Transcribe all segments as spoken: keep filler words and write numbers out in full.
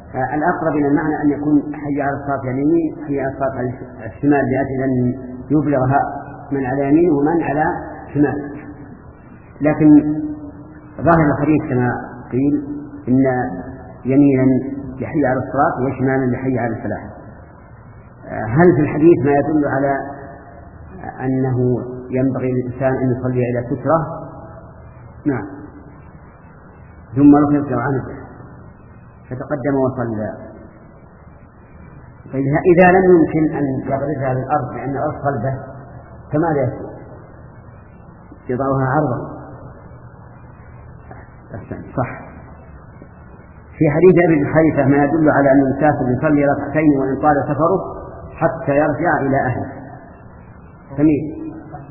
الأقرب إلى المعنى أن يكون حي على الصراط اليمين حي على الصراط الشمال، لأجل أن يبلغها من على يمينه ومن على شمال. لكن ظاهر الحديث كما قيل إن يمينا لحي على الصراط وشمالا لحي على الفلاح. هل في الحديث ما يدل على أنه ينبغي للإنسان أن يصلي إلى سترة؟ نعم. ثم رفع عنه فتقدم وصلى. إذا لم يمكن أن يغرزها بالأرض لأن الأرض صلبة فماذا يفعل؟ يضعها عرضا. صح. في حديث أبي الحيثة ما يدل على أن المسافر يصلي ركعتين وإن طال سفره حتى يرجع إلى أهله. سمير.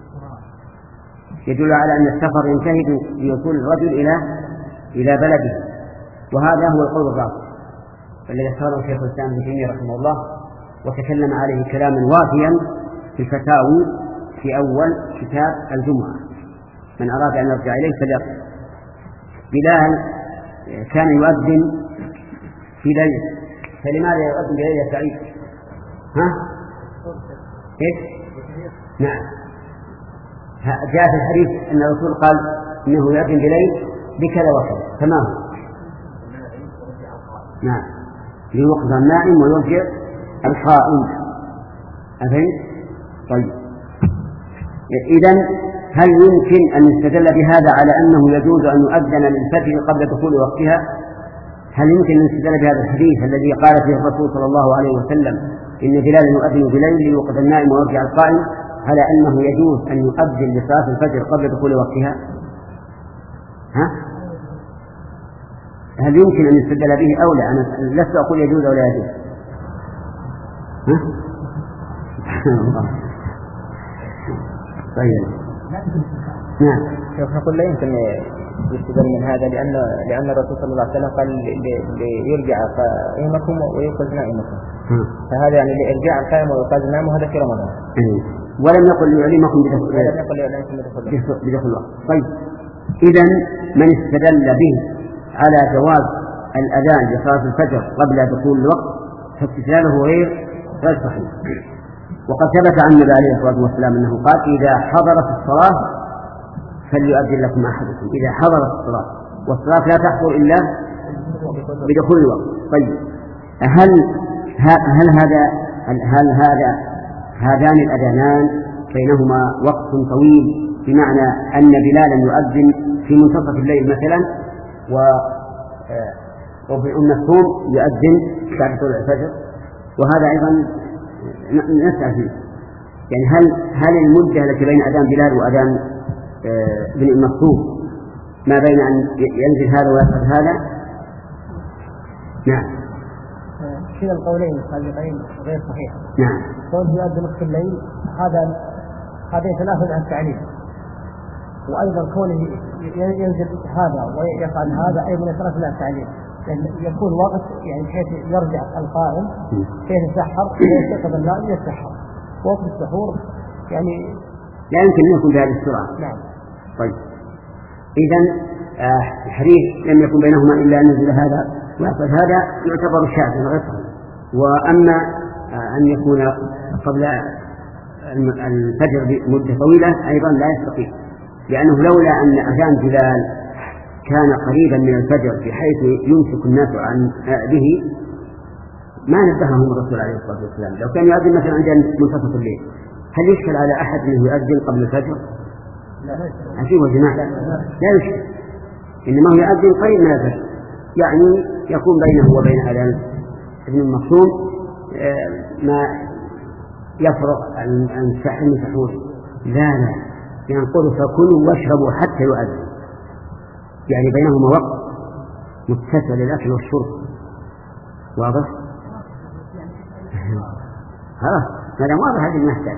يدل على أن السفر ينتهي بوصول الرجل إلى إلى بلده، وهذا هو القول الراجح الذي اختاره شيخ الإسلام ابن تيمية رحمه الله، وتكلم عليه كلاما وافيا في الفتاوي في أول كتاب الجمعة. من أراد أن يرجع إليه فليقل. بلال كان يؤذن في ليل، فلماذا يؤذن بليل يا سعيد؟ ها؟ إيش؟ نعم. جاء في الحديث أن الرسول قال إنه يؤذن بليل بكذا وكذا. تمام. نعم. ليوقظ النائم ويرجع القائم. أفهم؟ طيب. إذن هل يمكن أن يستدل بهذا على أنه يجوز أن يؤذن للفجر قبل دخول وقتها؟ هل يمكن أن يستدل بهذا الحديث الذي قال فيه الرسول صلى الله عليه وسلم إن بلالا يؤذن بليل ليوقظ النائم ويرجع القائم على أنه يجوز أن يؤذن لصلاة الفجر قبل دخول وقتها؟ ها؟ هل يمكن أن يستدل به أو لا؟ أنا لست أقول يجوز أو لا يجوز. ها؟ طيب. نعم. شوف نقول لا يمكن يستدل من هذا لأن لأن الرسول صلى الله عليه وسلم قال ليرجع قائمكم ويوقظ نائمكم. فهذا يعني لإرجاع القائم ويوقظ نائمه هذا في رمضان. ولم يقل ليعلمكم بدخول الوقت. طيب. إذن من استدل به على جواز الأذان لصلاة الفجر قبل دخول الوقت فاستدلاله غير غير صحيح. وقد ثبت عن النبي عليه الصلاة والسلام أنه قال إذا حضرت الصلاة فليؤذن لكم أحدكم. إذا حضرت الصلاة، والصلاة لا تحضر إلا بدخول الوقت. طيب. هل هل هذا هل هذا هذان الأذانان بينهما وقت طويل بمعنى أن بلالا يؤذن في منتصف الليل مثلا وابن أم مكتوم يؤذن بعد طلوع الفجر؟ وهذا أيضا نسأل فيه. يعني هل هل المدة التي بين أذان بلال وأذان ابن أم مكتوم ما بين أن ينزل هذا ويصعد هذا؟ نعم. كلا القولين السابقين غير صحيح. نعم. قوله يؤذن نصف الليل هذا هذا يتنافى عن التعليم، وأيضا كونه ينزل هذا ويصعد هذا أيضا يتنافى عن التعليم، لأن يكون وقت يعني بحيث يرجع القائم كيف يتسحر ويستيقظ النائم يتسحر، وقت السحور يعني لا يمكن أن يكون بهذه السرعة. نعم. طيب. إذن آه الحديث لم يكن بينهما إلا أن نزل هذا ويصعد هذا يعتبر شاذا غير صحيح. وأما آه أن يكون قبل الفجر بمدة طويلة أيضا لا يستقيم، لأنه لولا أن أذان بلال كان قريبا من الفجر بحيث يمسك الناس عن به ما نبههم الرسول عليه الصلاة والسلام. لو كان يؤذن مثلا عند منتصف الليل هل يشكل على أحد أنه يؤذن قبل الفجر؟ عجيب يا جماعة. لا يشكل، إنما هو يؤذن قريب من الفجر، يعني يكون بينه وبين أذان ابن المكتوم ما يفرق عن سحر سحور. لا لا ينقل فكلوا واشربوا حتى يؤذن، يعني بينهما وقت متسع للأكل والشرب. واضح؟ خلاص هذا واضح هذا المحتاج.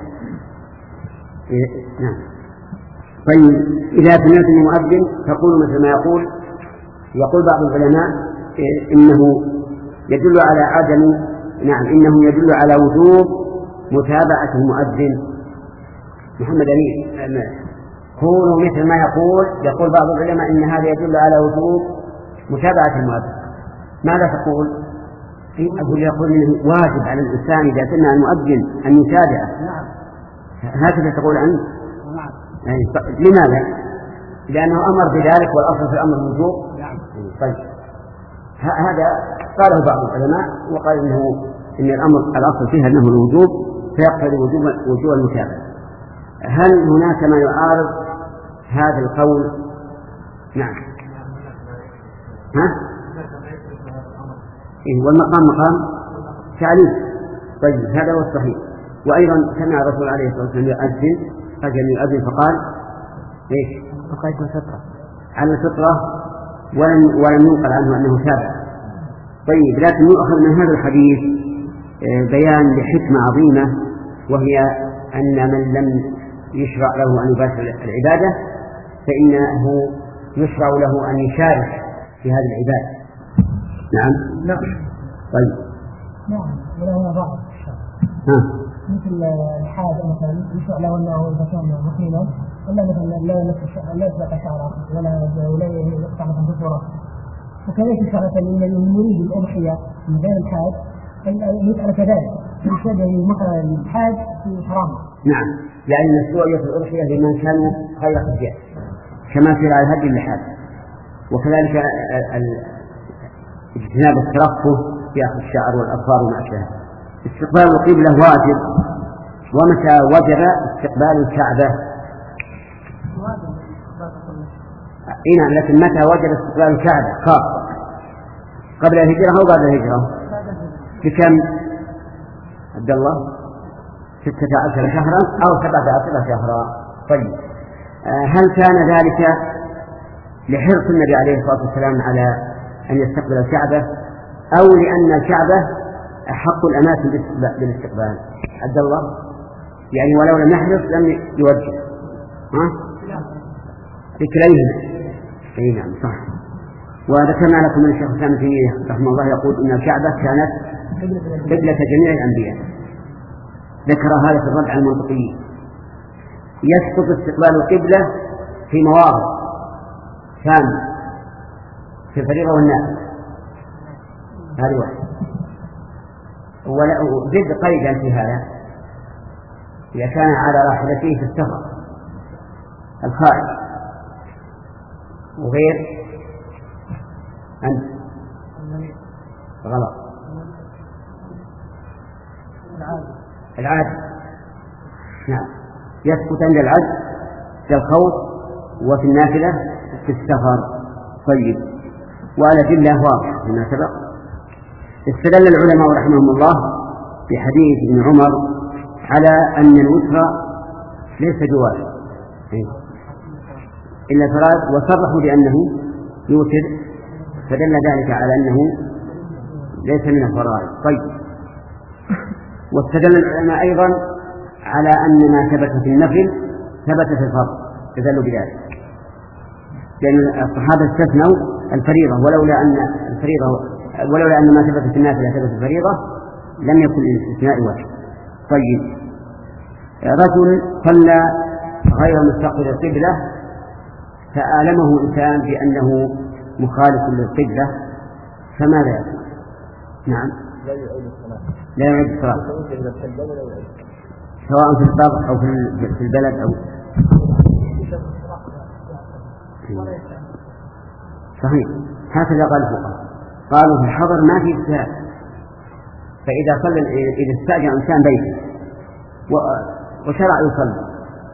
نعم. طيب إذا سمعت المؤذن فقولوا مثل ما يقول يقول بعض العلماء إنه يدل على عدم نعم إنه يدل على وجوب متابعة المؤذن. محمد أمين قولوا مثل ما يقول يقول بعض العلماء إن هذا يدل على وجوب متابعة المؤذن. ماذا تقول؟ أقول يقول إنه واجب على الإنسان إذا سمع المؤذن أن يتابعه. نعم. هكذا تقول عنه. نعم. يعني لماذا؟ لأنه أمر بذلك والأصل في الأمر الوجوب. نعم. طيب هذا قاله بعض العلماء وقال إنه إن الأمر الأصل فيها أنه الوجوب فيقتضي وجوب وجوب المتابعة. هل هناك ما يعارض هذا القول؟ نعم. ها؟ إيه والمقام مقام تعليم. طيب هذا هو الصحيح. وأيضا سمع الرسول عليه الصلاة والسلام يؤذن فجأة يؤذن فقال إيش؟ بقيت الفطرة على الفطرة ولم ولم ينقل عنه أنه تابع. طيب لكن يؤخذ من هذا الحديث بيان لحكمة عظيمة، وهي أن من لم يشرع له أن يباشر العبادة فإنه يشرع له أن يشارك في هذه العبادة. نعم. نعم. طيب. نعم. وله بعض ها. مثل الحاجة مثلا يشرع له أنه إذا كان مقيما ولا مثلا لا يمسك لا يسبق شعره ولا ولا يقطع مثلا بصوره. وكذلك يشرع مثلا المريد الأضحية من غير الحاج يفعل كذلك يشبه مثلا الحاج في حرام. نعم. يعني مشروعية الأضحية لمن كانوا غير حجاج كما في الهدي للحاج، وكذلك اجتناب الترفه في أخذ الشعر والأظفار وما أشبه. استقبال القبلة واجب، ومتى وجب استقبال الكعبة؟ إيه نعم، لكن متى وجب استقبال الكعبة خاصة؟ قبل الهجرة أو بعد الهجرة؟ بكم عبد الله؟ ستة عشر شهرا أو سبعة عشر شهرا. طيب هل كان ذلك لحرص النبي عليه الصلاة والسلام على أن يستقبل الكعبة أو لأن الكعبة أحق الأماكن بالاستقبال؟ عبد الله يعني ولو لم يحرص لم يوجه. ها؟ بكليهما. أي نعم صح. وذكرنا لكم من الشيخ الإسلام ابن تيمية رحمه الله يقول إن الكعبة كانت قبلة جميع الأنبياء. ذكر هذا في الرد على المنطقيين. يسقط استقبال القبلة في مواضع ثانية في الفريضة والنافلة. هذه واحدة. وزد قيدا في هذا إذا كان على راحلته في السفر الخارج وغير أنت غلط العادة. نعم يسقط عند العجز في الخوف وفي النافلة في السفر. طيب والأدلة واضحة فيما سبق. استدل العلماء رحمهم الله في حديث ابن عمر على أن الوتر ليس بواجب إلا فراد، وصرحوا بأنه يوتر، فدل ذلك على أنه ليس من الفرائض. طيب واستدل العلماء أيضا على أن ما ثبت في النفل ثبت في الفرض، استدلوا بذلك لأن الصحابة استثنوا الفريضة، ولولا أن الفريضة ولولا أن ما ثبت في النافلة ثبت في الفريضة لم يكن للاستثناء وجه. طيب رجل صلى غير مستقبل القبلة فآلمه إنسان بأنه مخالف للقبلة فماذا يفعل؟ نعم لا يعيد الصلاة. لا يعيد الصلاة سواء في الطبع أو في البلد أو صحيح. هكذا قال الفقهاء، قالوا في الحضر ما في اجتهاد، فإذا صلى إذا استأجر إنسان بيته وشرع يصلي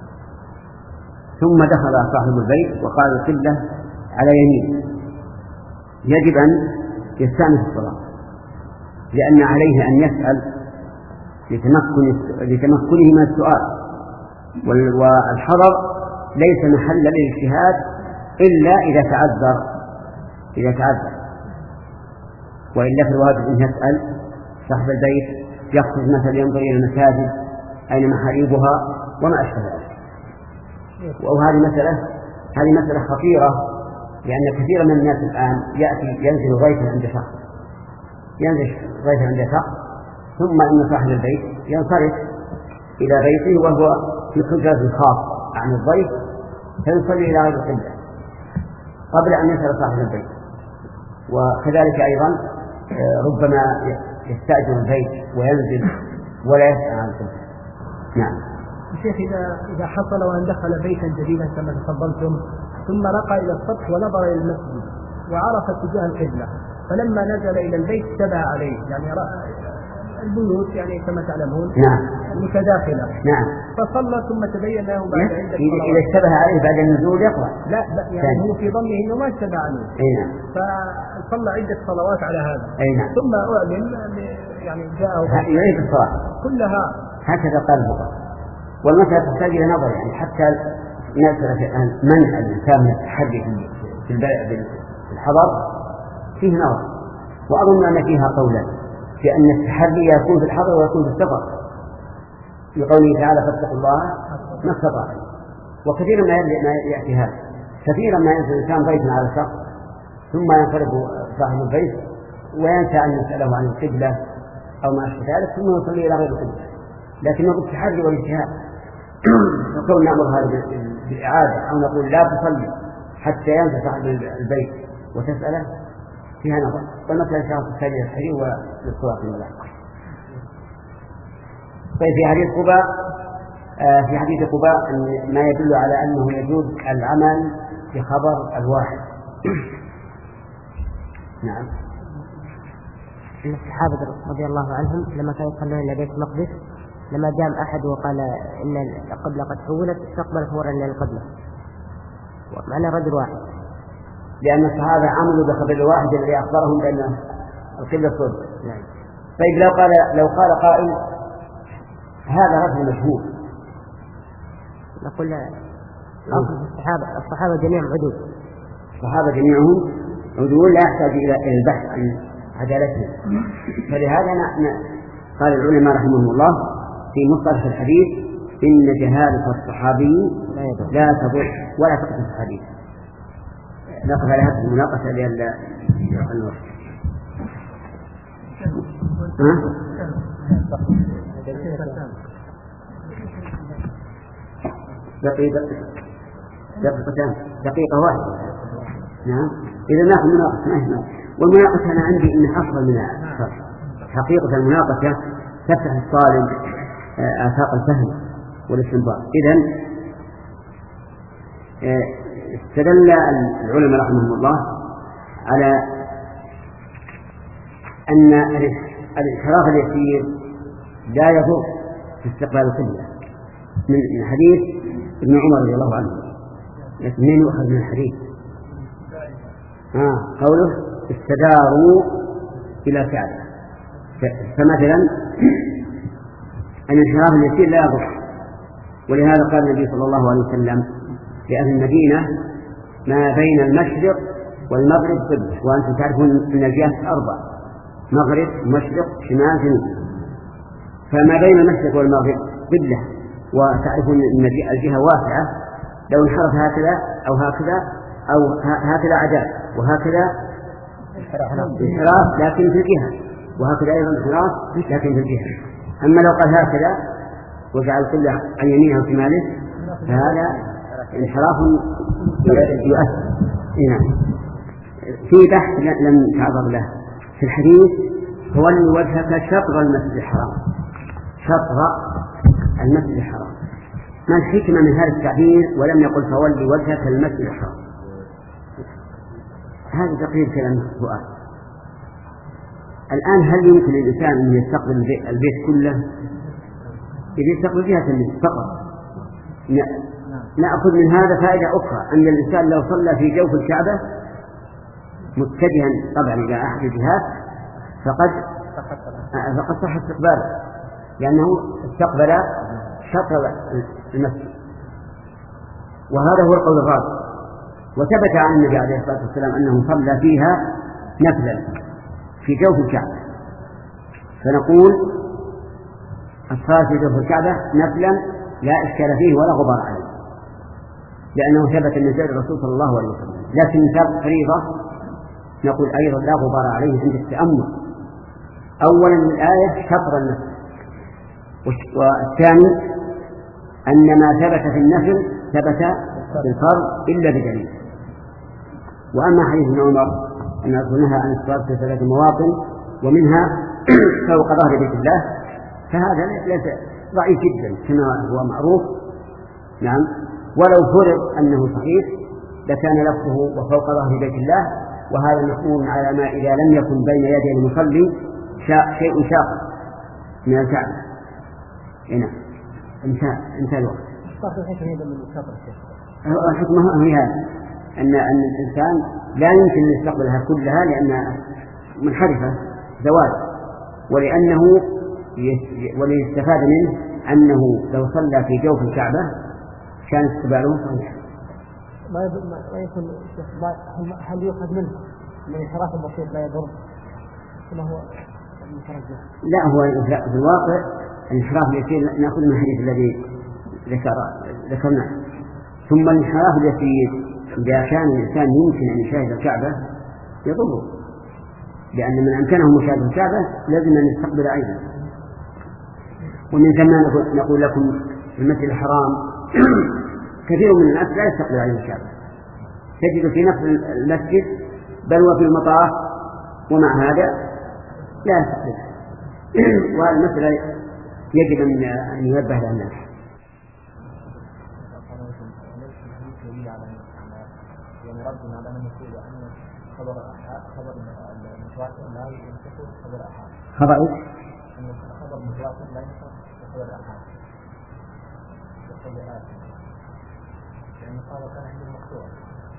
ثم دخل صاحب البيت وقال القبلة على يمين، يجب أن يستأنف الصلاة، لأن عليه أن يسأل لتمكن لتمكنه من السؤال، والحضر ليس محل للاجتهاد إلا إذا تعذر إذا تعذر وإلا في الواجب أن يسأل صاحب البيت، يخرج مثلا ينظر إلى المساجد أين محاريبها وما أشبه ذلك. وهذه مسألة هذه مسألة خطيرة، لأن كثيرا من الناس الآن يأتي ينزل ضيفا عند شخص ينزل ضيفا عند شخص ثم إن صاحب البيت ينصرف إلى بيته وهو في حجرة خاصة عن الضيف فيصلي إلى غير القبلة قبل أن يصل صاحب البيت. وكذلك أيضا ربما يستأجر البيت وينزل ولا يسأل عن القبلة. نعم. شيخ إذا إذا حصل وأن دخل بيتا جديدا كما تفضلتم ثم رقى إلى السطح ونظر إلى المسجد وعرف اتجاه القبلة، فلما نزل إلى البيت اشتبه عليه، يعني البيوت يعني كما تعلمون نعم متداخلة، نعم، فصلى ثم تبين له بعد عدة صلوات. إذا اشتبه عليه بعد النزول يقرأ. لا يعني هو في ظنه إنه ما اشتبه عليه. أي نعم. فصلى عدة صلوات على هذا. أي نعم. ثم أعلم يعني جاءه يعيد الصلاة كلها هكذا قال الفقهاء. والمسألة تحتاج إلى نظر، يعني حتى مسألة منع الإنسان من التحري في الحضر فيه نظر، وأظن أن فيها قولا في أن التحري يكون في الحضر ويكون في السفر، في قوله تعالى فاتقوا الله ما استطعتم. وكثيرا ما يأتي هذا، كثيرا ما ينزل الإنسان بيتا على شخص ثم ينقلب صاحب البيت وينسى أن يسأله عن القبلة أو ما أشبه ذلك ثم يصلي إلى غير القبلة، لكنه بالتحري والاجتهاد. نقول نأمر هذا بالإعادة أو نقول لا تصلي حتى ينسى صاحب البيت وتسأله، فيها نظر. والمسألة شرط السجل الحري والصلاة الملاحقة. طيب في حديث قباء آه في حديث قباء ما يدل على أنه يجوز العمل بخبر الواحد. نعم. أن الصحابة رضي الله عنهم لما كانوا يصلون إلى بيت المقدس لما جاء أحد وقال إن القبلة قد حولت استقبل فورا إلى القبلة ومعنى رجل واحد، لأن الصحابة عملوا بخبر الواحد الذي أخبرهم بأن القبلة صدق. نعم. طيب لو قال لو قال قائل هذا رجل مشهور، نقول أصل الصحابة الصحابة جميعهم عدول، الصحابة جميعهم عدول لا يحتاج إلى البحث عن عدالتهم. فلهذا قال العلماء رحمهم الله في مصطلح الحديث إن جهالة الصحابي لا تضر ولا تقتل الحديث. نقف على هذه المناقشة لأن النور. دقيقة دقيقتان دقيقة واحدة. نعم. إذا نأخذ مناقشة ما هي، والمناقشة أنا عندي إنها أفضل من الشرح. حقيقة المناقشة تفتح الطالب آفاق الفهم والاستنباط. إذن استدل العلماء رحمهم الله على أن الانحراف اليسير لا يضر في استقبال القبلة من حديث ابن عمر رضي الله عنه. لكن من يؤخذ من الحديث؟ آه قوله استداروا إلى كعبة. فمثلا الانحراف اليسير لا يضر، ولهذا قال النبي صلى الله عليه وسلم لأهل المدينة ما بين المشرق والمغرب قبلة، وأنتم تعرفون أن الجهات أربع: مغرب مشرق شمال جنوب، فما بين المشرق والمغرب قبلة، وتعرفون أن الجهة واسعة، لو انحرف هكذا أو هكذا أو هكذا عداء وهكذا انحراف لكن في الجهة، وهكذا أيضا انحراف لكن في الجهة. أما لو قال هكذا وجعل القبلة عن يمينه وشماله فهذا انحراف يؤثر. نعم. في بحث لم تعرض له في الحديث: فولي وجهك شطر المسجد الحرام. شطر المسجد الحرام، ما الحكمة من هذا التعبير ولم يقل فولي وجهك المسجد الحرام؟ هذا تقرير كلام سؤال. الآن هل يمكن للإنسان أن يستقبل البيت كله؟ إذا يستقبل جهة النصف فقط. نأخذ من هذا فائدة أخرى، أن الإنسان لو صلى في جوف الكعبة متجها طبعا إلى أحد الجهات فقد فقد صح استقباله، لأنه استقبل شطر المسجد. وهذا هو القول الرابع. وثبت عن النبي عليه الصلاة والسلام أنه صلى فيها نفلا في جوف الكعبة، فنقول الصلاة في جوف الكعبة نفلا لا إشكال فيه ولا غبار عليه، لأنه ثبت من فعل الرسول صلى الله عليه وسلم. لكن كان فريضة نقول أيضا لا غبار عليه عند التأمل. أولا من الآية شطر النفل، والثاني أن ما ثبت في النفل ثبت في الفرض إلا بدليل. وأما حديث ابن عمر أن نهى عن الصلاة في ثلاث مواطن ومنها فوق ظهر بيت الله، فهذا ليس ضعيف جدا كما هو معروف. نعم، ولو فرض أنه صحيح لكان لفظه وفوق ظهر بيت الله، وهذا مفهوم على ما إذا لم يكن بين يدي المصلي شيء شاق من الكعبة. هنا انتهى انتهى الوقت. الحكمة هي هذا، أن أن الإنسان لا يمكن أن يستقبلها كلها لأنها منحرفة زوال، ولأنه وليستفاد منه أنه لو صلى في جوف الكعبة كان استقباله صحيح. ما يكون هل يؤخذ منه من الانحراف البسيط لا يضر كما هو المترجح؟ لا، هو في الواقع الانحراف اليسير نأخذ من الحديث الذي ذكر ذكرناه. ثم الانحراف اليسير إذا كان الإنسان يمكن أن يشاهد الكعبة يضره، لأن من أمكنه مشاهدة الكعبة لازم أن يستقبل أيضا. ومن ثم نقول لكم في المسجد الحرام كثير من الناس لا يستقبل عليه الكعبة، تجد في نفس المسجد بل وفي المطاف ومع هذا لا يستقبل. وهذه المسألة يجب أن ينبه لها الناس. خبر إيش؟ خبر متواتر لا ينسخ خبر الآحاد. يعني قال كان عندي مقطوع.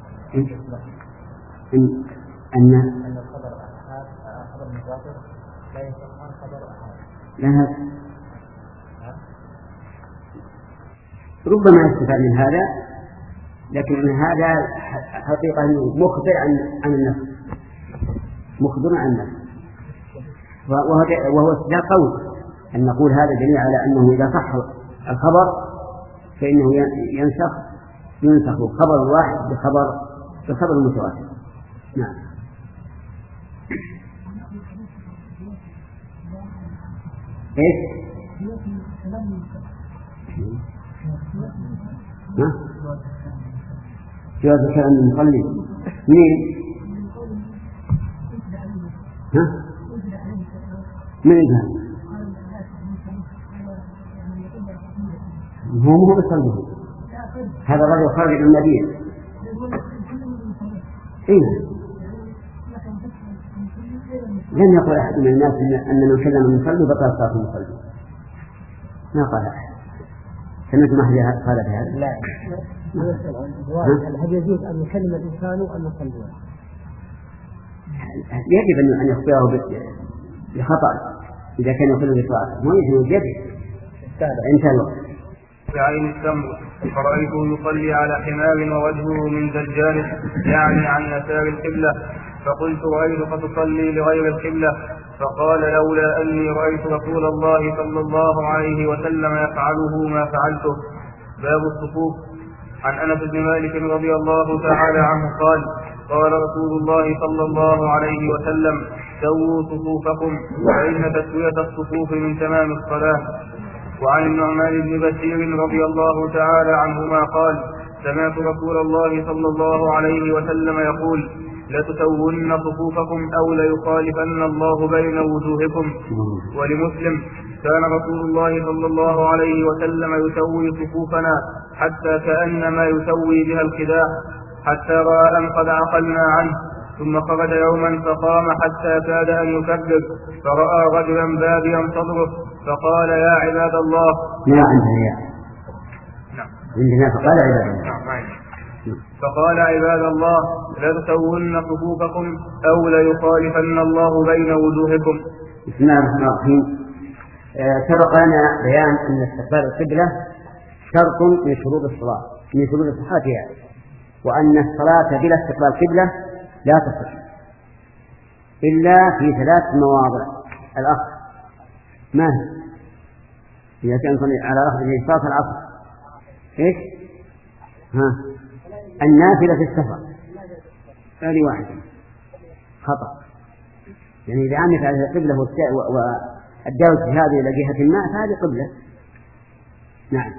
إن أن أن الخبر الآحاد خبر متواتر لا ينسخ عن خبر الآحاد. لا، ربما يستفاد من هذا، لكن هذا حقيقة مخبر عن عن النفس، مخبر عن النفس، وهو استدلال قوي أن نقول هذا دليل على أنه إذا صح الخبر فإنه ينسخ ينسخ خبر الواحد بخبر بخبر المتواتر. نعم. إيش؟ ها؟ جواز الكلام المصلي مين؟ ها؟ من يجهل؟ هو مو بصلبه، هذا الرجل خارج من المدينة. إيه؟ لم يقل أحد من الناس أن من كلم المصلي بطل صلاة المصلي، ما قال أحد. سمعت محلي قال بهذا؟ لا. هل يجوز أن يكلم الإنسان وأن يصلي؟ يجب أن يخبره بخطأ إذا كان يقول بطاعة، مو يجب انتهى الوقت. في عين التمر فرأيته يصلي على حمار ووجهه من دجال يعني عن يسار القبلة، فقلت رأيتك تصلي لغير القبلة، فقال لولا أني رأيت رسول الله صلى الله عليه وسلم يفعله ما فعلته. باب الصفوف. عن أنس بن مالك رضي الله تعالى عنه قال قال رسول الله صلى الله عليه وسلم سووا صفوفكم فإن تسوية الصفوف من تمام الصلاة. وعن النعمان بن بشير رضي الله تعالى عنهما قال سمعت رسول الله صلى الله عليه وسلم يقول لتسون صفوفكم أو ليخالفن الله بين وجوهكم. ولمسلم كان رسول الله صلى الله عليه وسلم يسوي صفوفنا حتى كأنما يسوي بها الخداع، حتى رأى أن قد عقلنا عنه، ثم خرج يوما فقام حتى كاد أن يكبر، فرأى رجلا باديا صدره فقال يا عباد الله. لا عندنا يا نعم عندنا فقال عباد الله. فقال عباد الله لتسون صفوفكم أو ليخالفن الله بين وجوهكم. بسم الله الرحمن الرحيم. سبق لنا بيان أن استقبال القبلة شرط من شروط الصلاة من شروط صحتها، وأن الصلاة بلا استقبال قبلة لا تصح إلا في ثلاث مواضع. الأخ ما هي؟ إذا كان على رفع صلاة العصر إيش؟ ها النافلة في السفر هذه واحدة خطأ، يعني إذا عملت على القبلة والدعوة هذه إلى جهة الماء فهذه قبلة. نعم.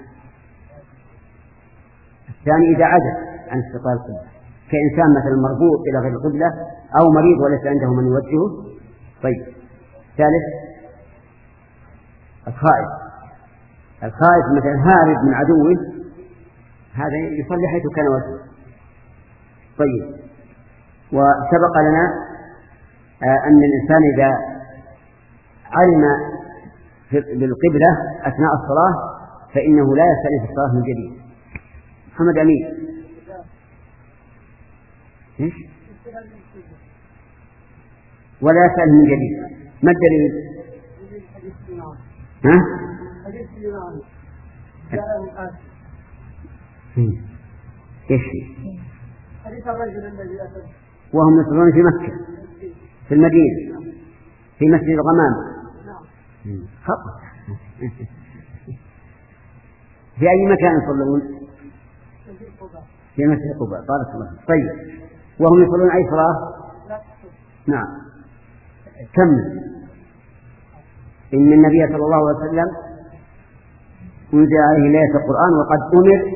الثاني إذا عجز عن استقبال القبلة كإنسان مثلا مربوط إلى غير القبلة أو مريض وليس عنده من يوجهه. طيب الثالث الخائف، الخائف مثلا هارب من عدوه هذا يصلي حيث كان وجهه. طيب، وسبق لنا أن الإنسان إذا علم بالقبلة أثناء الصلاة فإنه لا يستأنف الصلاة من جديد. محمد أمين إيش؟ ولا يسأل من جديد. ما الدليل؟ ها؟ ايش حديث الرجل الذي أتى وهم يصلون في مكة في المدينة في مسجد الغمام. خطأ. في أي مكان يصلون؟ في مسجد قباء. بارك الله. طيب، وهم يصلون أي صلاة؟ نعم. كم إن النبي صلى الله عليه وسلم أنزل عليه ليلة القرآن وقد أمر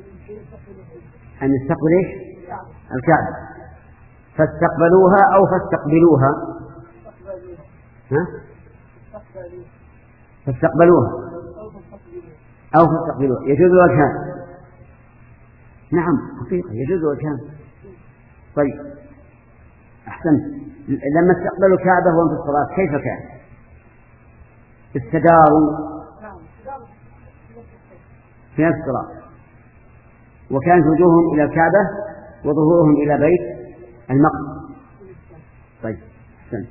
أن يستقبل الكعبة، فاستقبلوها أو فاستقبلوها ها؟ فاستقبلوها أو فاستقبلوها يجوز وجهان. نعم حقيقة يجوز وجهان. طيب أحسنت. لما استقبلوا الكعبة وهم في الصلاة كيف كان؟ استداروا في نفس الصلاة وكانت وجوههم إلى الكعبة وظهورهم إلى بيت المقدس. طيب أحسنت.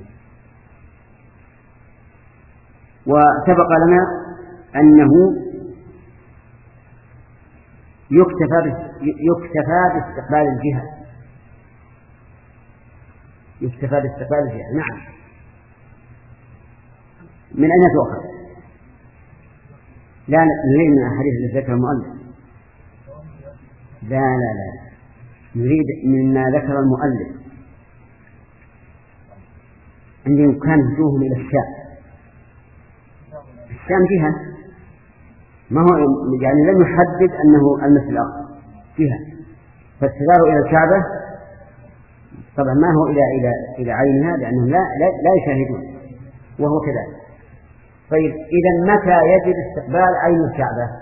وسبق لنا أنه يكتفى يكتفى باستقبال الجهة يكتفى باستقبال الجهة. نعم. من أين تؤخذ؟ لا نريد من الحديث الذي ذكر المؤلف. لا لا لا نريد مما ذكر المؤلف عندما كان وجوههم إلى الشام. الشام جهة، ما هو يعني لم يحدد أنه المسجد الأقصى جهة، فاستداروا إلى الكعبة طبعا ما هو إلى إلى إلى عينها لأنهم لا لا, لا يشاهدون وهو كذلك. طيب إذا متى يجب استقبال عين الكعبة؟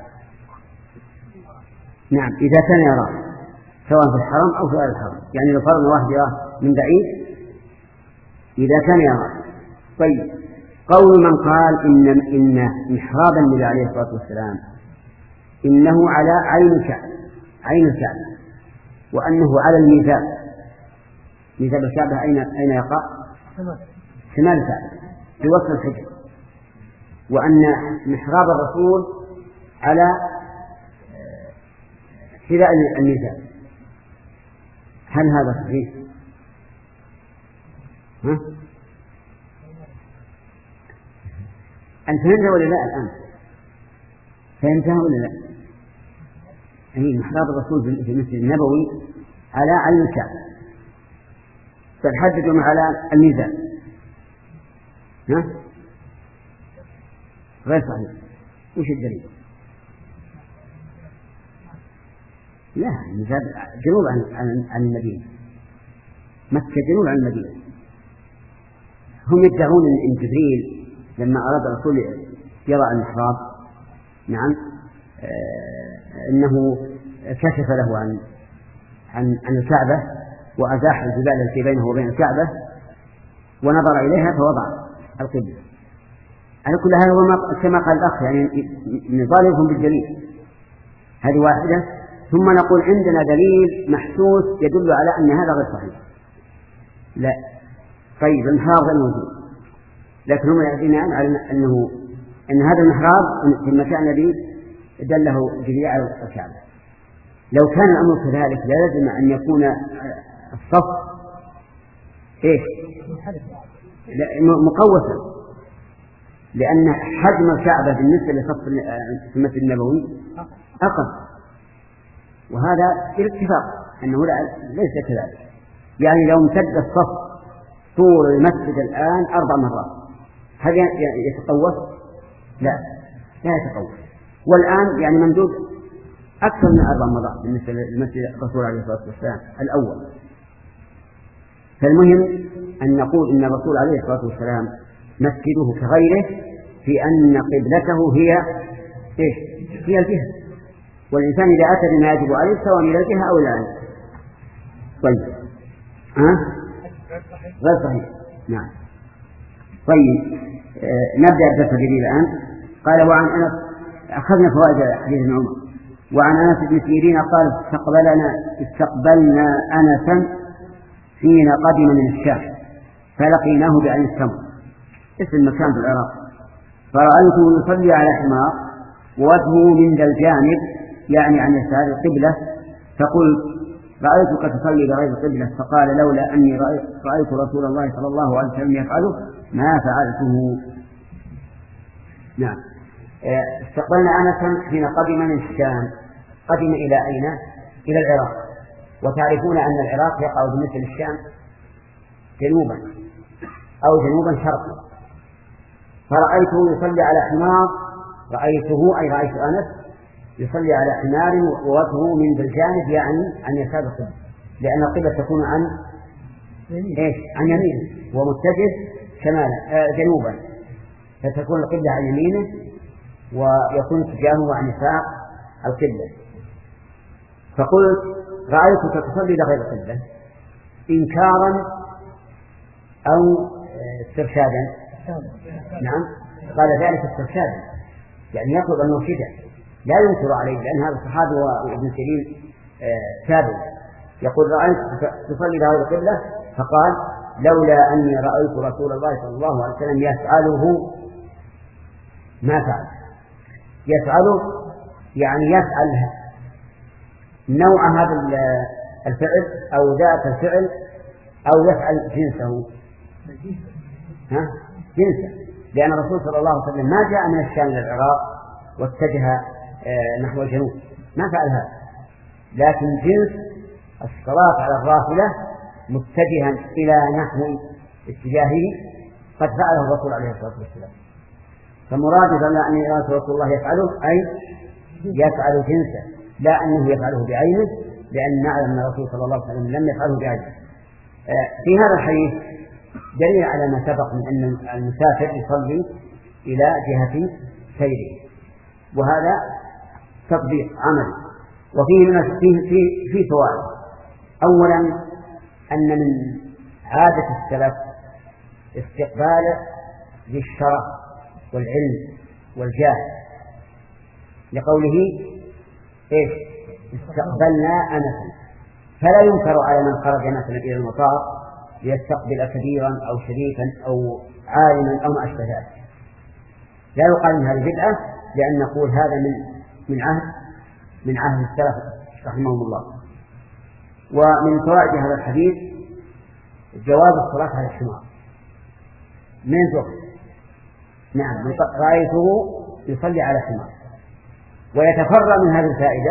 نعم إذا كان يراه سواء في الحرم أو في غير الحرم، يعني لو فرضنا واحد يراه من بعيد إذا كان يراه. طيب قول من قال إن إن محراب النبي عليه الصلاة والسلام إنه على عين الكعبة عين الكعبة وأنه على الميزاب. ميزاب الكعبة أين أين يقع؟ شمال الكعبة في وسط الحجر، وأن محراب الرسول على حذاء الميزاب. هل هذا صحيح؟ ها؟ أنت فهمت ولا لا الآن؟ فهمتها ولا لا؟ يعني محراب الرسول في المسجد النبوي على عين الكعبة فالحدثوا على الميزان. ها؟ غير صحيح. وش الدليل؟ لا الميزان جنوب عن, عن, عن المدينة. مكة جنوب عن المدينة. هم يدعون أن جبريل لما أراد الرسول يرى المحراب نعم آه إنه كشف له عن عن عن الكعبة وأزاح الجبال التي بينه وبين الكعبة ونظر إليها فوضع القبلة. على كل هذا هو كما قال الأخ يعني نطالبهم بالدليل. هذه واحدة. ثم نقول عندنا دليل محسوس يدل على أن هذا غير صحيح. لا. طيب المحراب غير موجود، لكن هم يعطينا على أنه أن هذا المحراب في المكان الذي دله جبريل على الكعبة. لو كان الأمر كذلك لازم أن يكون الصف إيش؟ مقوسا، لأن حجم الكعبة بالنسبة لصف المسجد النبوي أقل، وهذا بالاتفاق أنه ليس كذلك. يعني لو امتد الصف طول المسجد الآن أربع مرات هل يتقوس؟ لا لا يتقوس. والآن يعني ممدود أكثر من أربع مرات بالنسبة للمسجد الرسول عليه الصلاة والسلام الأول. فالمهم أن نقول إن الرسول عليه الصلاة والسلام مسجده كغيره في أن قبلته هي إيش؟ هي الجهة، والإنسان إذا أتى بما يجب عليه سواء إلى الجهة أو إلى العين. طيب ها؟ غير صحيح. نعم. طيب آه نبدأ الدرس الجديد الآن. قال وعن أنس، أخذنا فوائد حديث ابن عمر. وعن أنس بن سيرين قال استقبلنا استقبلنا أنسا حين قدم من الشام فلقيناه بعين التمر، اسم مكان في العراق، فرأيته يصلي على حمار ووجهه من ذا الجانب يعني عن يسار القبلة، فقلت رأيتك تصلي بغير القبلة، فقال لولا أني رأيت رسول الله صلى الله عليه وسلم يفعله ما فعلته. نعم. استقبلنا أنسا حين قدم من الشام. قدم إلى أين؟ إلى العراق، وتعرفون أن العراق يقع بمثل الشام جنوبا أو جنوبا شرقا. فرأيته يصلي على حمار، رأيته أي رأيت أنس يصلي على حمار ووجهه من ذا الجانب يعني عن يسار القبلة، لأن القبلة تكون عن إيش؟ عن يمينه ومتجه شمالا آه جنوبا، فتكون القبلة عن يمينه ويكون اتجاهه عن يسار القبلة. فقلت رأيتك تصلي لغير القبلة إنكارا أو استرشادا. نعم، قال ذلك استرشادا يعني يطلب أن يرشده، لا ينكر عليه، لأن هذا الصحابي وابن سيرين تابع. يقول رأيتك تصلي لغير القبلة، فقال لولا أني رأيت رسول الله صلى الله عليه وسلم يفعله ما فعل. يفعله يعني يفعل نوع هذا الفعل أو ذات الفعل أو يفعل جنسه. ها؟ جنسه، لأن الرسول صلى الله عليه وسلم ما جاء من الشام إلى العراق واتجه نحو الجنوب، ما فعل هذا، لكن جنس الصلاة على الراحلة متجها إلى نحو اتجاهه قد فعله الرسول عليه الصلاة والسلام. فمراد أن رسول الله يفعله أي يفعل جنسه، لا أنه يفعله بعينه، لأن نعلم أن الرسول صلى الله عليه وسلم لم يفعله بعينه. في هذا الحديث دليل على ما سبق من أن المسافر يصلي إلى جهة سيره، وهذا تطبيق عملي. وفيه من فيه في في فوائد. أولا أن من عادة السلف استقبال ذي الشرف والعلم والجاه، لقوله إيش؟ استقبلنا أنسا، فلا ينكر على من خرج مثلا إلى المطار ليستقبل كبيرا أو شريكا أو عالما أو ما أشبه ذلك، لا يقال إن هذه بدعة، لأن نقول هذا من من عهد من عهد السلف رحمهم الله. ومن فوائد هذا الحديث جواز الصلاة على الحمار من زهر. نعم، رأيته يصلي على حمار. ويتفرع من هذه الفائدة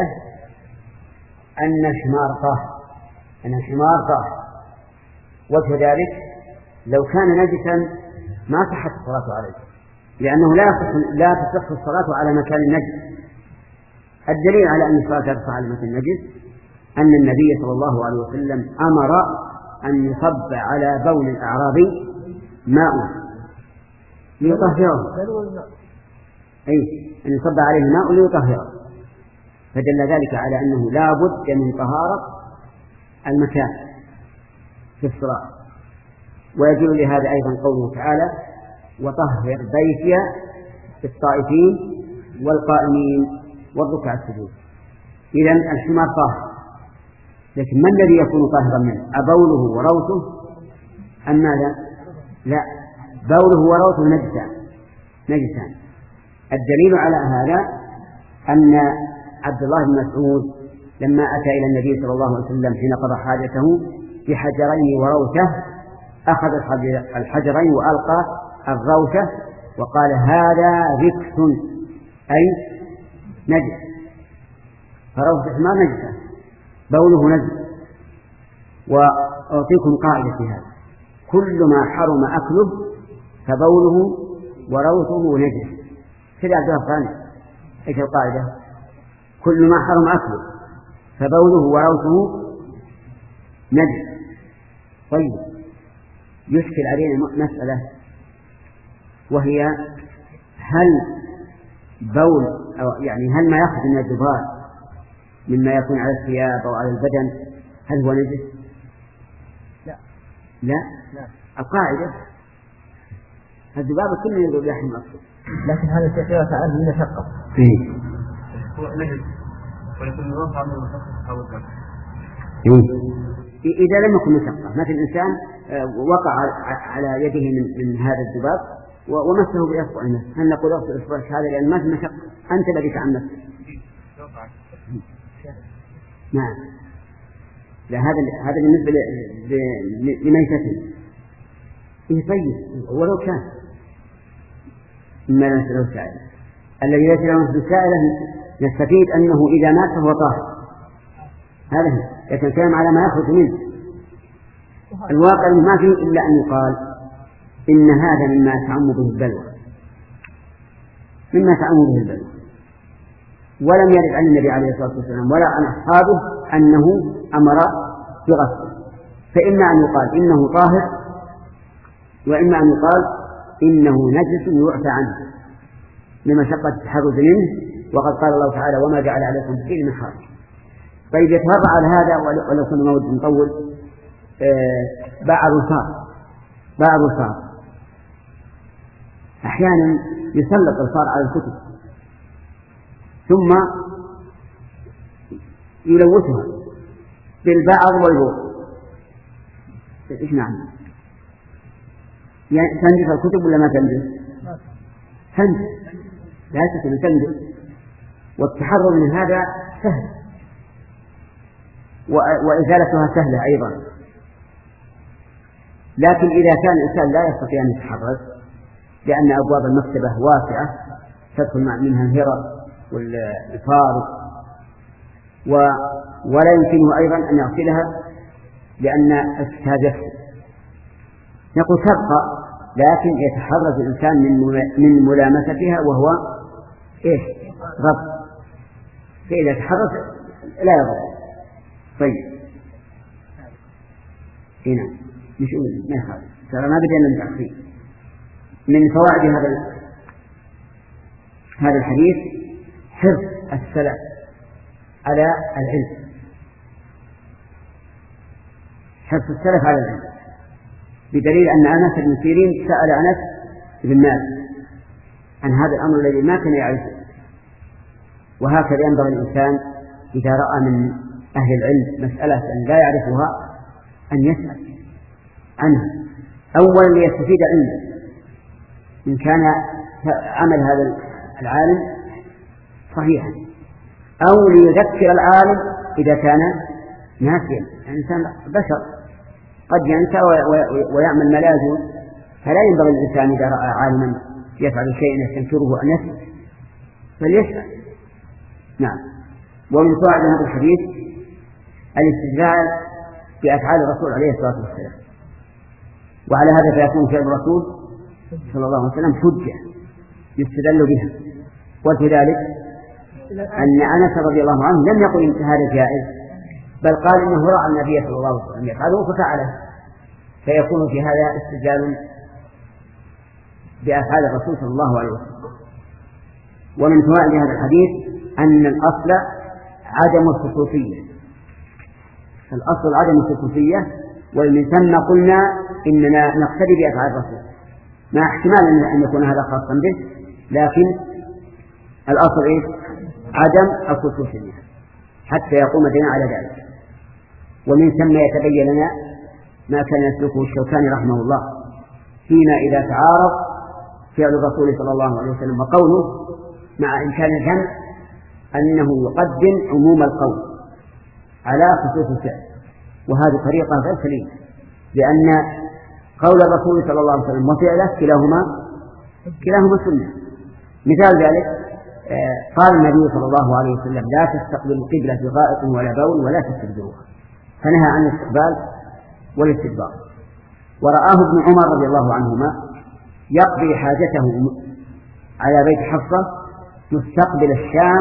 أن الحمار طاهر، أن الحمار طاهر. وجه ذلك لو كان نجسا ما صحت الصلاة عليه، لأنه لا لا تصح الصلاة على مكان النجس. الدليل على أن الصلاة لا تصح على مكان النجس أن النبي صلى الله عليه وسلم أمر أن يصب على بول الأعرابي ماء ليطهره، أي أن يصب عليه ماء ليطهره، فدل ذلك على أنه لا بد من طهارة المكان في الصلاة. ويدل لهذا أيضا قوله تعالى وطهر بيتي للطائفين والقائمين والركع السجود. إذن الحمار طاهر، لكن ما الذي يكون طاهرا منه؟ أبوله وروثه أم ماذا؟ لا، بوله وروثه نجسان نجسان. الدليل على هذا أن عبد الله بن مسعود لما أتى إلى النبي صلى الله عليه وسلم حين قضى حاجته بحجرين وروثة، أخذ الحجرين وألقى الروثة وقال هذا ركس أي نجس، فروث الحمار نجسة، بوله نجس. وأعطيكم قاعدة في هذا: كل ما حرم أكله فبوله وروثه نجس. كذا عبد الله الثاني إيش القاعدة؟ كل ما حرم أكله فبوله وروثه نجس. طيب، يشكل علينا مسألة: وهي هل بول أو يعني هل ما يخرج من الذباب مما يكون على الثياب أو على البدن هل هو نجس؟ لا لا, لا. القاعدة الذباب كله ينظر لحم الأصل، لكن هذا الشيء تعالى من مشقة هو نجس ويكون يوضع عنه مشقة أو الذباب. إذا لم يكن مشقة، مثل الإنسان وقع على يده من, من هذا الذباب ومسه بإصبعه، هل نقول اغسل إصبعك هذا لأن ما في مشقة؟ أنت الذي تعمدت. نعم. لا هذا هذا بالنسبة لميتته. إيه طيب ولو كان مما لا نسأله سائل الذي ليس له نسأله سائلا نستفيد أنه إذا مات فهو طاهر، هذا هو. لكن كلام على ما يخرج منه الواقع ما فيه إلا أن يقال إن هذا مما تعم به البلوى، مما تعم به البلوى، ولم يرد عن النبي عليه الصلاة والسلام ولا عن أصحابه أنه أمر بغسله، فإما أن يقال إنه طاهر وإما أن يقال إنه نجس يعفى عنه لمشقة التحرز منه، وقد قال الله تعالى وما جعل عليكم في الدين من حرج. طيب يتفرع على هذا ولو كنا نود نطول آه باع الرصاص. باع الرصاص أحيانا يسلط الفار على الكتب ثم يلوثها بالبعض والبوع. إيش معنى؟ يعني تنجس الكتب ولا ما تنجس؟ تنجس، لا تكون تنجس، والتحرر من هذا سهل وإزالتها سهلة أيضا. لكن إذا كان الإنسان لا يستطيع أن يتحرر لأن أبواب المكتبة واسعة تدخل منها الهرة والفار ولا يمكنه أيضا أن يغسلها لأن الكتاب يكتب، نقول تبقى، لكن يتحرز الإنسان من ملامستها وهو إيش؟ رب، فإذا تحرز لا يضر. طيب هنا مش ما يخالف، ترى ما بدأنا من تأخير. من فوائد هذا هذا الحديث حرص السلف على العلم، حرص السلف على العلم، بدليل أن أنس بن سيرين سأل أنس بن مالك عن هذا الأمر الذي ما كان يعرفه. وهكذا ينبغي الإنسان إذا رأى من أهل العلم مسألة لا يعرفها أن يسأل عنها، أولا ليستفيد علمه إن كان عمل هذا العالم صحيحا، أو ليذكر العالم إذا كان ناسيا. الإنسان بشر قد ينسى ويعمل ما لا يجوز، فلا ينبغي الإنسان إذا رأى عالما يفعل شيئا يستنكره أن يسأل فليسأل. نعم. ومن فوائد هذا الحديث الاستدلال بأفعال الرسول عليه الصلاة والسلام، وعلى هذا فيكون فعل الرسول صلى الله عليه وسلم حجة يستدل بها. وفي ذلك أن أنس رضي الله عنه لم يقل إن هذا جائز، بل قال إنه رأى النبي صلى الله عليه وسلم يفعله ففعله، فيكون في هذا استدلال بأفعال الرسول صلى الله عليه وسلم. ومن فوائد هذا الحديث أن الأصل عدم الخصوصية، الأصل عدم الخصوصية، ومن ثم قلنا إننا نقتدي بأفعال الرسول مع احتمال أن يكون هذا خاصا به، لكن الأصل إيه؟ عدم الخصوصية حتى يقوم بنا على ذلك. ومن ثم يتبين لنا ما كان يسلكه الشوكاني رحمه الله فيما إذا تعارض فعل الرسول صلى الله عليه وسلم وقوله مع إمكان الجمع، أنه يقدم عموم القول على خصوص الفعل، وهذه طريقة غير سليمة، لأن قول الرسول صلى الله عليه وسلم وفعله كلاهما كلاهما سنة. مثال ذلك قال النبي صلى الله عليه وسلم لا تستقبلوا القبلة بغائط ولا بول ولا تستدبروها، فنهى عن الاستقبال والاستدبار. ورآه ابن عمر رضي الله عنهما يقضي حاجته على بيت حفصة مستقبل الشام،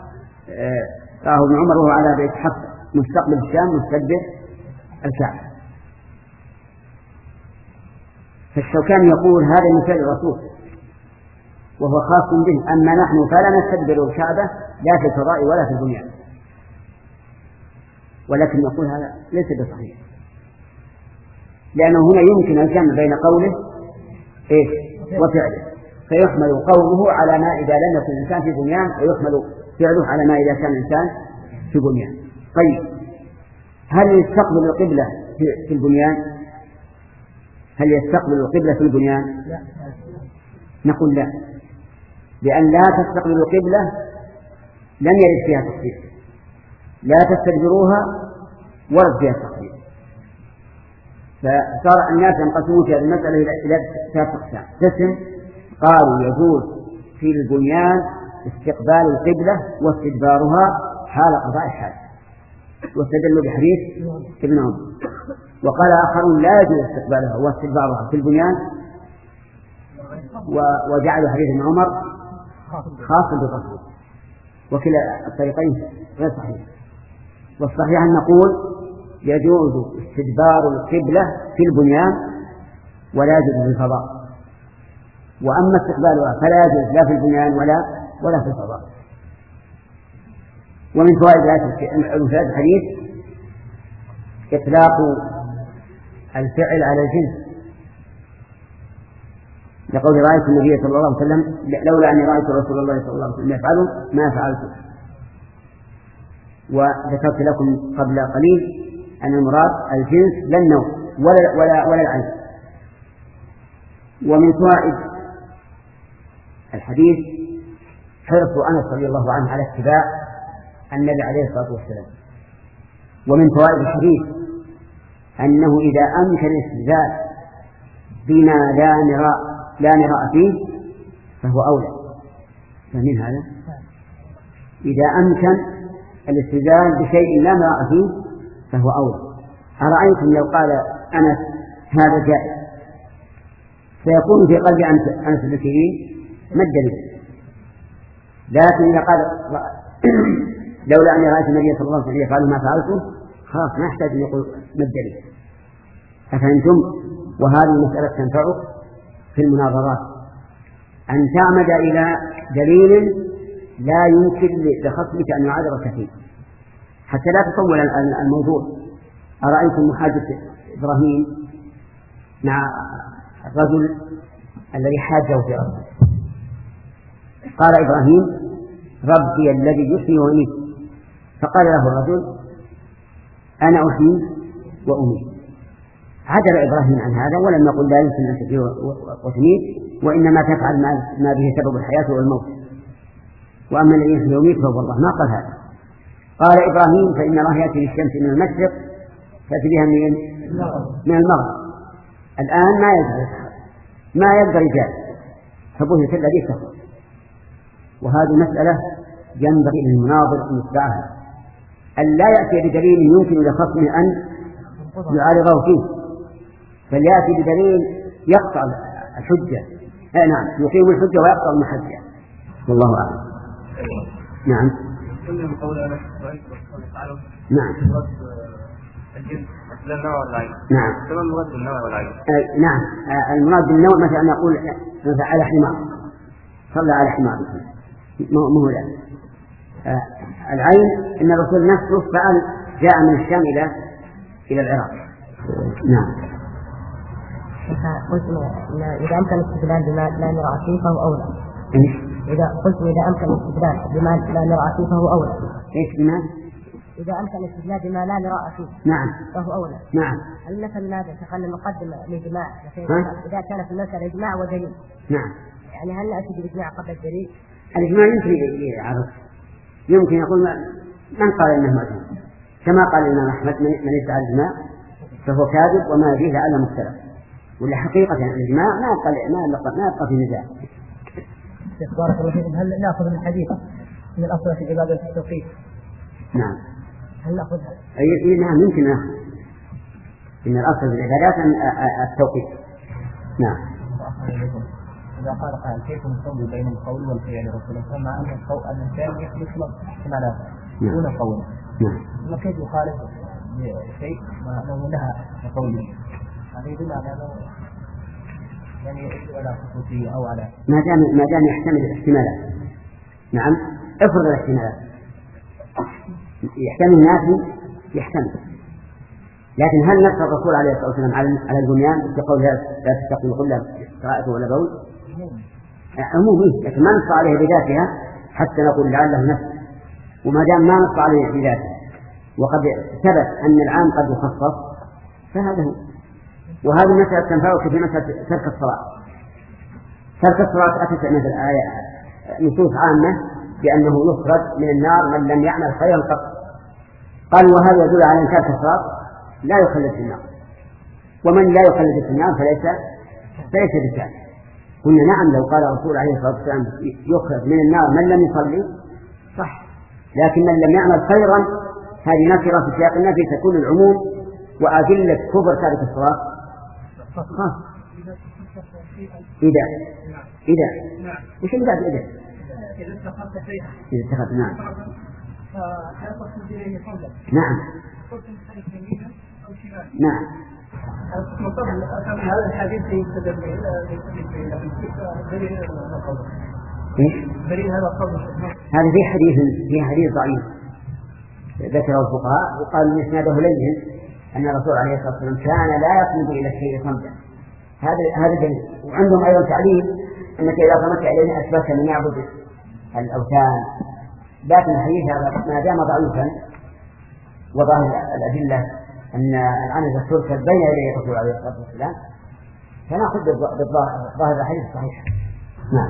رآه ابن عمر وهو على بيت حفصة مستقبل الشام مستدبر الكعبة. فالشوكاني يقول هذا من فعل الرسول وهو خاص به. أما نحن فلا نستدبر الكعبة لا في الفضاء ولا في البنيان، ولكن نقول هذا ليس بصحيح، لأنه هنا يمكن الجمع بين قوله إيش وفعله، فيحمل قوله على ما إذا لم يكن الإنسان في بنيان، ويحمل فعله على ما إذا كان الإنسان في بنيان. طيب، هل يستقبل القبلة في البنيان؟ هل يستقبل القبلة في البنيان؟ نقول لا، لأن لا تستقبل القبلة لم يرد فيها تخصيص، لا تستدبروها ورد فيها تخصيص، فصار الناس ينقسمون في هذه المسألة إلى ثلاثة أقسام. قسم قالوا يجوز في البنيان استقبال القبلة واستدبارها حال قضاء الحاجة، واستدلوا بحديث ابن عمر. وقال آخرون لا يجوز استقبالها واستدبارها في البنيان، وجعلوا حديث ابن عمر خاصا بالرسول، وكلا الطريقين غير صحيح. والصحيح أن نقول يجوز استدبار القبلة في البنيان ولا يجوز في الفضاء، وأما استقبالها فلا يجوز لا في البنيان ولا ولا في الفضاء. ومن فوائد هذا الحديث إطلاق الفعل على الجنس، لقول رأيت النبي صلى الله عليه وسلم لولا أني رأيت رسول الله صلى الله عليه وسلم يفعله ما فعلته. وذكرت لكم قبل قليل أن المراد الجنس لا النوع ولا ولا ولا العين. ومن فوائد الحديث حرص أنس رضي الله عنه على اتباع النبي عليه الصلاة والسلام. ومن فوائد الحديث أنه إذا أمكن الاستدلال بما لا نراء لا نراء فيه فهو أولى. فمن هذا إذا أمكن الاستدلال بشيء لا نراء فيه فهو أولى. أرأيتم لو قال أنس هذا جائز، سيكون في قلب أنس بن سيرين ما الدليل؟ لكن إذا قال لولا أني رأيت النبي صلى الله عليه وسلم يفعل ما فعلته خلاص ما يحتاج أن يقول ما الدليل. أفهمتم؟ وهذه المسألة تنفعك في المناظرات، أن تعمد إلى دليل لا يمكن لخصمك أن يعذرك فيه حتى لا تطول الموضوع. أرأيتم محاجة إبراهيم مع الرجل الذي حاجه في ربه؟ قال إبراهيم ربي الذي يحيي ويميت، فقال له الرجل أنا أحيي وأميت. عدل إبراهيم عن هذا ولم يقل لا يمكن أن تحيي وتميت، وإنما تفعل ما به سبب الحياة والموت، وأما الذي يحيي ويميت فهو الله. ما قال هذا. قال إبراهيم فإن الله يأتي بالشمس من المشرق فأتي بها من من المغرب. الآن ما يقدر ما يقدر رجال، فبهت الذي كفر. وهذه مسألة ينبغي للمناظر أن يتبعها، أن لا يأتي بدليل يمكن لخصمه أن يعارضه فيه، بل يأتي بدليل يقطع الحجة. آه نعم، يقيم الحجة ويقطع المحجة. والله أعلم. نعم. نعم. نعم. نعم. المراد بالنوع مثلا نقول مثلا على حمار، صلى على حمار مو لا. العين إن الرسول نفسه فعل، جاء من الشام إلى إلى العراق. نعم. قلت إذا أمكن الاستدلال بما لا نرى فيه فهو أولى. إذا قلت إذا أمكن الاستدلال بما لا نرى فيه فهو أولى. إيش بما؟ إذا أمكن الاستدلال بما لا نرى فيه. نعم. فهو أولى. نعم. هل مثلا هذا تخلى مقدمة للإجماع إذا كان في المسألة إجماع ودليل؟ نعم. يعني هل نأتي بالإجماع قبل الدليل؟ الإجماع يمكن يعرف، يمكن يقول من قال إنه مأجمع، كما قال الإمام أحمد من يدعي الإجماع فهو كاذب وما يديه لعله مختلف. ولا حقيقة الإجماع ما يبقى ما يبقى ما يبقى في نزاع. بارك الله فيكم. هل نأخذ من الحديث من الأصل في العبادة التوقيت؟ نعم. هل نأخذها؟ أي نعم يمكن نأخذ. إن الأصل في العبادات التوقيت. نعم. إذا قال قال كيف نسوي بين القول والفعل رسول الله مع أن القول أن الفعل يطلق احتمالات دون قول. نعم. كيف يخالف شيء ما لو نهى قوله؟ هذا يدل على يعني يؤدي على خصوصية أو على ما دام ما دام يحتمل الاحتمالات. نعم، افرض الاحتمالات يحتمل الناس يحتمل، لكن هل نص الرسول عليه الصلاة والسلام على على البنيان بقول لا تستقبل قبلة قراءة ولا بول؟ عمومي، لكن ما نص عليه بذاتها حتى نقول لعله نفس. وما دام ما نص عليه بذاته وقد ثبت أن العام قد يخصص فهذا هو. وهذه المسألة تنفعك في مسألة ترك الصلاة. ترك الصلاة أتت مثل آية نصوص عامة بأنه يخرج من النار من لم يعمل خيرا قط. قال وهذا يدل على أن ترك الصلاة لا يخلد في النار، ومن لا يخلد في النار فليس فليس بكافر. قلنا نعم، لو قال الرسول عليه الصلاة والسلام يخرج من النار من لم يصلي صح، لكن من لم يعمل خيرا هذه نكرة في سياق النفي تكون العموم، وأدلة كبر تارك الصلاة خاص. إذا إذا وش اللي بعد إذا إذا اتخذت شيئا إذا اتخذت نعم فيتصل به قولا نعم نعم هذا الحديث يستدل دليل هذا القول. هذا في حديث في حديث ضعيف ذكره الفقهاء وقال إسناده لين أن الرسول عليه الصلاة والسلام كان لا يقلب إلى الشيء صمدا. هذا هذا دليل. وعندهم أيضا تعليل أنك إذا قمت إليه أثبت من يعبد الأوثان، لكن الحديث هذا ما دام ضعيفا وظاهر الأدلة أن العنزة تركب بين يدي الرسول عليه الصلاة والسلام فنأخذ بالظاهر الحديث الصحيح. نعم.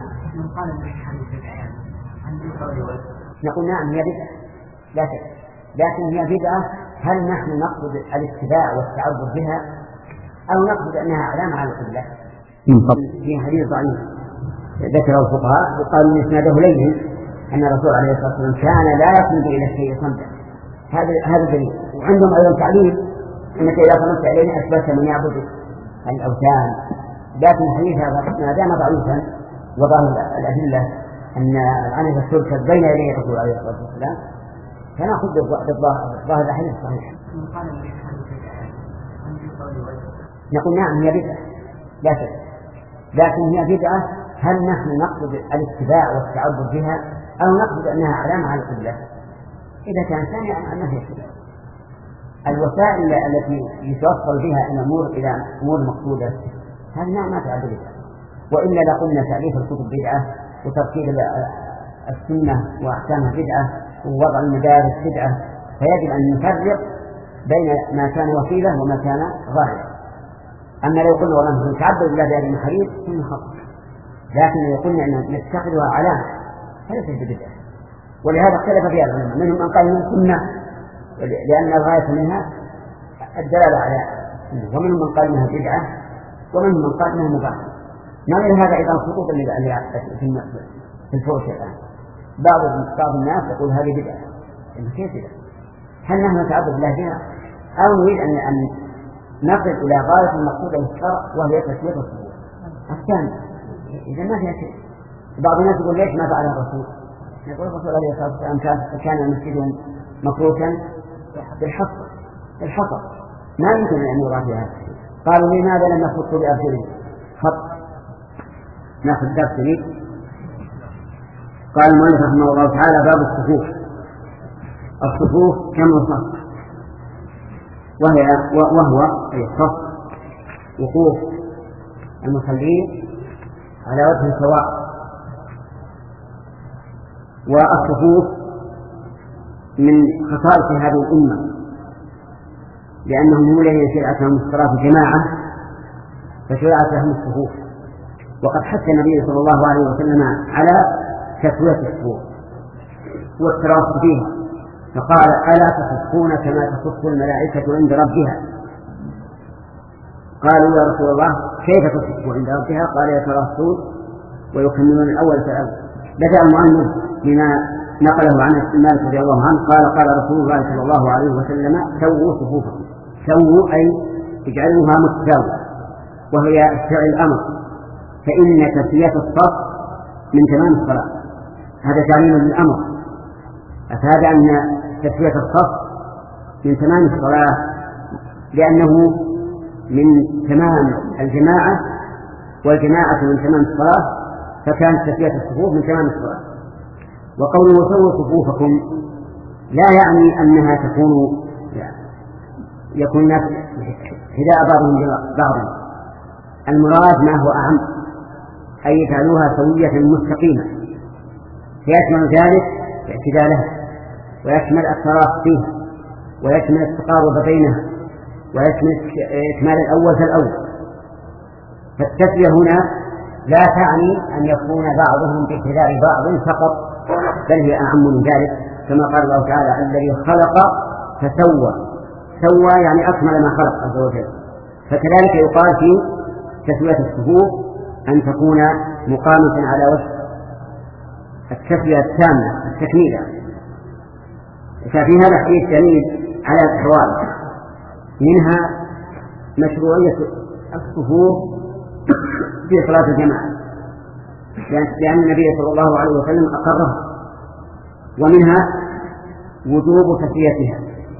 نقول نعم هي بدعة، لكن لكن هي بدعة هل نحن نقصد الاتباع والتعبد بها أو نقصد أنها علامة على القبلة؟ في حديث ضعيف ذكره الفقهاء وقالوا إسناده لين أن الرسول عليه الصلاة والسلام كان لا يقلب إلى الشيء صمدا. هذا هذا دليل. وعندهم أيضا تعليل أنك إذا قمت إليه أثبت من يعبد الأوثان، لكن الحديث هذا ما دام ضعيفا وظاهر الأدلة أن العنزة تركب بين يدي الرسول عليه الصلاة والسلام فنأخذ بالظاهر الحديث الصحيح. نقول نعم هي بدعة، لكن لكن هي بدعة هل نحن نقصد الاتباع والتعبد بها أو نقصد أنها علامة على القبلة؟ إذا كان ثانيا أنها هي كذا. الوسائل التي يتوصل بها الأمور إلى أمور مقصودة هذه ما تعد بدعة، وإلا لقلنا تأليف الكتب بدعة وترتيب السنة وأحكامها بدعة ووضع المدارس بدعة، فيجب أن نفرق بين ما كان وسيلة وما كان ظاهرا. أما لو قلنا والله نتعبد بالله بهذه المحاريب فإنه خطأ، لكن لو قلنا أن نتخذها علامة فليست ببدعة. ولهذا اختلف فيها العلماء، منهم من قال إنها سنة لأن الغاية منها الدلالة على سنة، ومنهم من قال إنها بدعة، ومنهم من قال إنها مباحة. نظير هذا أيضا الخطوط اللي في الفرش الآن. بعض بعض الناس يقول هذه بدعة، كيف بدعة؟ هل نحن نتعبد بالله بها أو نريد أن أن نصل إلى غاية المقصودة بالشرع وهي تسوية الصدور؟ الثاني إذا ما فيها شيء. بعض الناس يقول ليش ما فعل الرسول؟ يقول الرسول عليه الصلاة والسلام كان المسجد مفروشا بالحصى بالحصى ما يمكن أن يرى فيها. قالوا لماذا لم نخط بأرجلهم خط؟ ناخذ درس جديد. قال المؤلف رحمه الله تعالى باب الصفوف. الصفوف كم صف، وهي وهو أي الصف وقوف المصلين على وجه سواء. والصفوف من خصائص هذه الأمة لأنهم هم الذين شرعت لهم الصلاة جماعة فشرعت لهم الصفوف، وقد حث النبي صلى الله عليه وسلم على تسوية الصفوف والتراص فيها، فقال ألا تصفون كما تصف الملائكة عند ربها؟ قالوا يا رسول الله كيف تصف عند ربها؟ قال يتراصون ويكملون الأول فالأول. بدأ المؤلف بما نقله عن مالك رضي الله عنه قال قال رسول الله صلى الله عليه وسلم سووا صفوفكم. سووا أي اجعلوها متساوية، وهي فعل الأمر، فإن تسوية الصف من تمام الصلاة. هذا تعليم للأمر، أفاد أن تسوية الصف من تمام الصلاة، لأنه من تمام الجماعة والجماعة من تمام الصلاة فكانت تسوية الصفوف من تمام الصلاة. وقوله سووا صفوفكم لا يعني أنها تكون يعني يكون الناس حذاء بعضهم بعضا، المراد ما هو أعم، أي يجعلوها سوية مستقيمة، فيشمل ذلك اعتدالها، ويشمل التراخ فيها، ويشمل التقارب بينها، ويشمل إكمال الأول فالأول. فالتسوية هنا لا تعني أن يكون بعضهم باعتدال بعض فقط، بل هي أعم من ذلك، كما قال الله تعالى الذي خلق فسوى، سوى يعني أكمل ما خلق عز وجل. فكذلك يقال في تسوية الصفوف أن تكون مقامة على وجه التسوية التامة التكميلة. ففي هذا الحديث دليل على الأحوال، منها مشروعية الصفوف في صلاة الجماعة لأن النبي صلى الله عليه وسلم أقرها، ومنها وجوب تسويتها،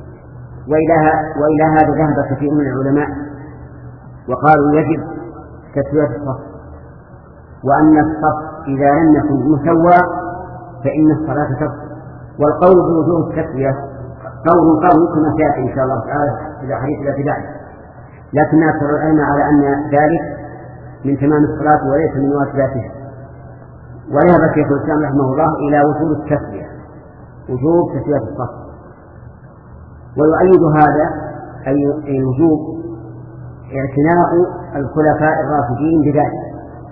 وإلى هذا ذهب كثير من العلماء وقالوا يجب تسوية الصف، وأن الصف إذا لم يكن مسوى فإن الصلاة تبطل. والقول بوجوب التسوية قول قول كما سيأتي إن شاء الله تعالى في الحديث الذي بعده، لكن أكثر العلماء على أن ذلك من تمام الصلاة وليس من واجباتها. وذهب شيخ الإسلام رحمه الله إلى وجوب التسوية، وجوب تسوية الصف. ويؤيد هذا أي وجوب اعتناء الخلفاء الراشدين بذلك،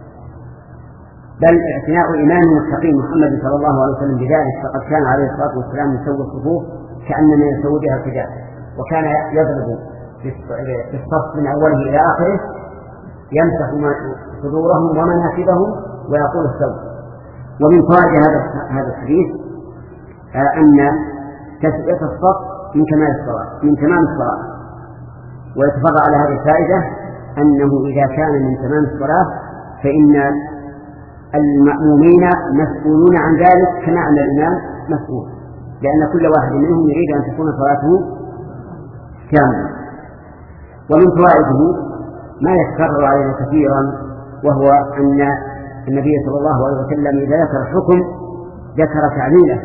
بل اعتناء الإمام المتقي محمد صلى الله عليه وسلم بذلك، فقد كان عليه الصلاة والسلام يسوي الصفوف كأنما يسوي بها الحجاب، وكان يضرب بالصف من أوله إلى آخره يمسح صدورهم ومناكبهم ويقول السوء. ومن فوائد هذا هذا الحديث أن تسوية الصف من كمال الصلاة من تمام الصلاة. ويتفرع على هذه الفائدة أنه إذا كان من تمام الصلاة فإن المأمومين مسؤولون عن ذلك كما أن الإمام مسؤول، لأن كل واحد منهم يريد أن تكون صلاته كاملة. ومن فوائده ما يتكرر علينا كثيرا، وهو أن النبي صلى الله عليه وسلم إذا ذكر الحكم ذكر تعليله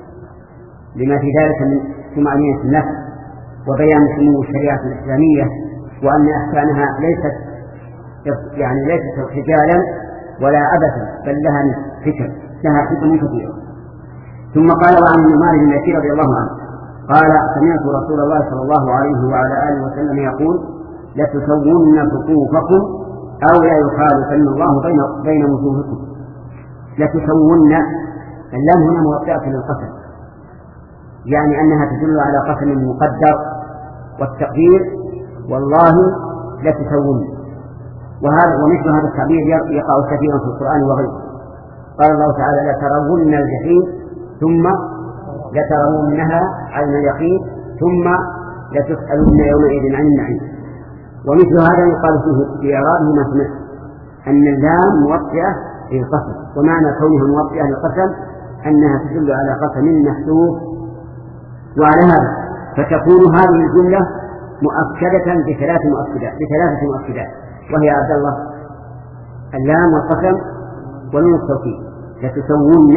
لما في ذلك من طمأنينة النفس وبيان سمو الشريعة الإسلامية، وأن أحكامها ليست يعني ليست رجالا ولا عبثا، بل لها فكر لها حكم كثيرة. ثم قال وعن النعمان بن بشير رضي الله عنه قال سمعت رسول الله صلى الله عليه وعلى آله وسلم يقول لتسوون صفوفكم أو لا يخالفن الله بين بين وجوهكم. لتسوون اللام هنا موقعة للقسم، يعني أنها تدل على قسم مقدر، والتقدير والله لتسوون. وهذا ومثل هذا التعبير يقع كثيرا في القرآن وغيره. قال الله تعالى لترون الجحيم ثم لترونها عين اليقين ثم لتسألن يومئذ عن النعيم. ومثل هذا يقال فيه في إعرابه ما سمعت أن اللام موطئة للقسم، ومعنى كونها موطئة للقسم أنها تدل على قسم محذوف. وعلى هذا فتكون هذه الجملة مؤكدة بثلاث مؤكدات بثلاثة مؤكدات، وهي عبد الله اللام والقسم ونون التوكيد لتسوون.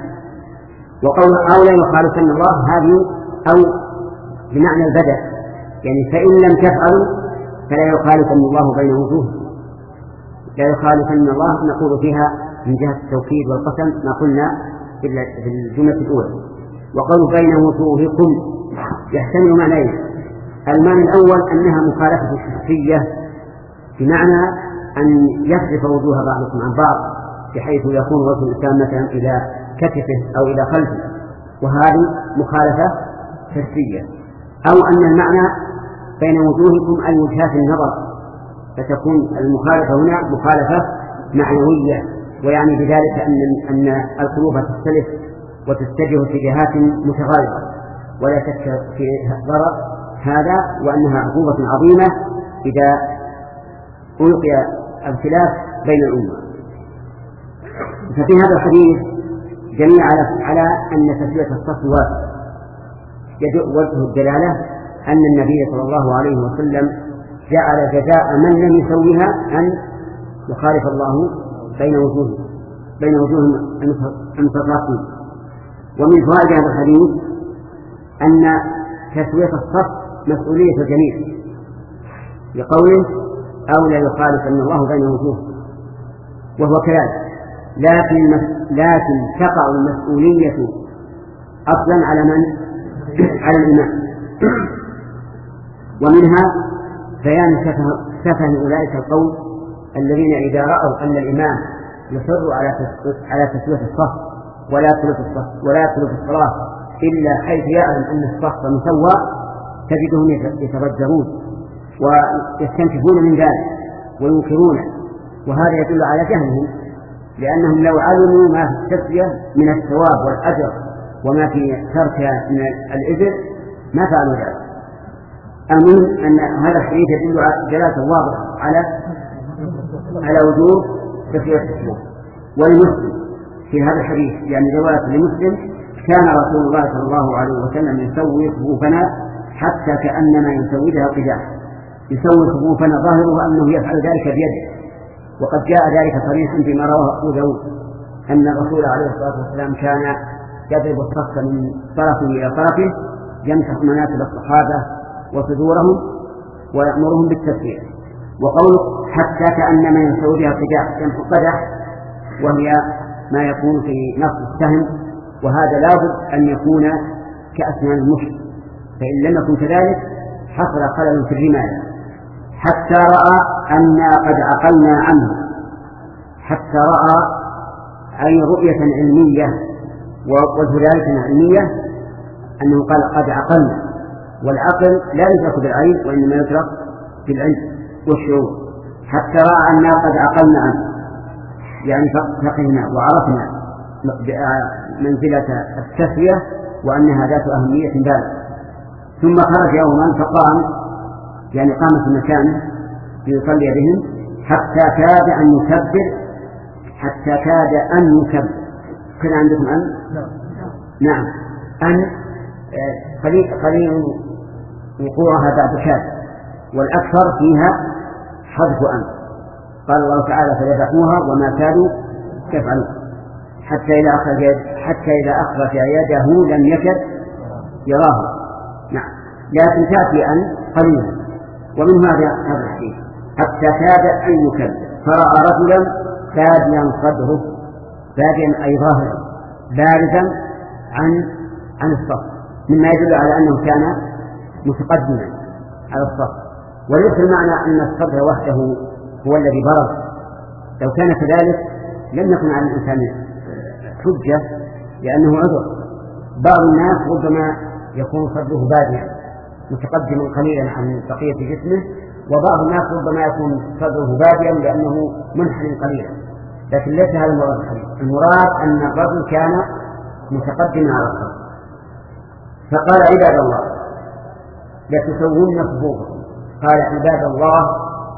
وقول أو لا يخالفن الله هذه أو بمعنى البدء، يعني فإن لم تفعلوا فلا يخالفن الله بين وجوه، لا يخالفن الله نقول فيها من جهة التوكيد والقسم ما قلنا في الجملة الأولى. وقول بين وجوهكم يحتمل معنيين. المعنى الأول أنها مخالفة الشخصية، بمعنى أن يصرف وجوه بعضكم عن بعض بحيث يكون وجه الإنسان مثلا إلى كتفه أو إلى خلفه، وهذه مخالفة شخصية. أو أن المعنى بين وجوهكم أي وجهات النظر، فتكون المخالفة هنا مخالفة معنوية، ويعني بذلك أن أن القلوب تختلف وتتجه اتجاهات متغايرة، ولا شك في ضرر هذا، وأنها عقوبة عظيمة إذا ألقي الخلاف بين الأمة. ففي هذا الحديث جميع على على أن تسوية الصف واجب. وجه الدلالة أن النبي صلى الله عليه وسلم جعل جزاء من لم يسويها أن يخالف الله بين وجوه بين وجوه المتطرفين. ومن فوائد هذا الحديث أن تسوية الصف مسؤولية الجميع، لقوله أو لا يخالفن الله بين وجوه، وهو كذلك، لكن لكن تقع المسؤولية أصلا على من؟ على الإمام. ومنها بيان سفه أولئك القوم الذين إذا رأوا أن الإمام يصر على على تسوية الصف ولا يدخل في الصف ولا يدخل في الصلاة إلا حيث يعلم أن الصف مسوى، تجدهم يتفجرون ويستنكفون من ذلك وينكرونه، وهذا يدل على جهلهم، لأنهم لو علموا ما في التسوية من الثواب والأجر وما في تركها من الإذن ما فعلوا ذلك. المهم أن هذا الحديث يدل على دلالة واضحة على على وجوب تسوية الصفوف. ولمسلم في هذا الحديث يعني رواية لمسلم كان رسول الله صلى الله عليه وسلم يسوي صفوفنا حتى كأنما يسوي بها القداح، يسوي صفوفنا ظاهره أنه يفعل ذلك بيده. وقد جاء ذلك صريحا فيما رواه أبو داود أن الرسول عليه الصلاة والسلام كان يضرب الصف من طرفه إلى طرفه، يمسح مناكب الصحابة وصدورهم ويأمرهم بالتسوية. وقوله حتى كأنما يسوي بها القداح، يمسح القدح وهي ما يكون في نصف السهم، وهذا لابد أن يكون كأسنان المشط، فإن لم يكن كذلك حصل خلل في الرماية. حتى رأى أنا قد عقلنا عنه، حتى رأى أي رؤية علمية وذلالة علمية، أنه قال قد عقلنا، والعقل لا يدرك بالعين وإنما يدرك بالعلم والشعور. حتى رأى أنا قد عقلنا عنه يعني فقهنا وعرفنا منزلة التسوية وأنها ذات أهمية بالغة. ثم خرج يوما فقام يعني قام في مكانه ليصلي بهم حتى كاد أن يكبر حتى كاد أن يكبر كان عندكم أن؟ نعم أن قليل قليل وقوعها بعد كاد، والأكثر فيها حذف أن. قال الله تعالى فذبحوها وما كادوا يفعلون حتى إذا أخرج حتى إذا أخرج يده لم يكد يراه. نعم لكن تأتي أن قليلا. ومن هذا هذا الحديث حتى كاد أن يكبر فرأى رجلا باديا صدره، باديا أي ظاهرا بارزا عن عن الصف، مما يدل على أنه كان متقدما على الصف. وليس المعنى أن الصدر وحده هو الذي برز، لو كان كذلك لم يكن على الإنسان حجة لأنه عذر. بعض الناس ربما يكون صدره باديا متقدما قليلا عن بقية جسمه، وبعض الناس ربما يكون صدره باديا لأنه منحنى قليلا، لكن ليس هذا المراد الحديث. المراد أن الرجل كان متقدما على الصف. فقال عباد الله لتسوون صفوفكم. قال عباد الله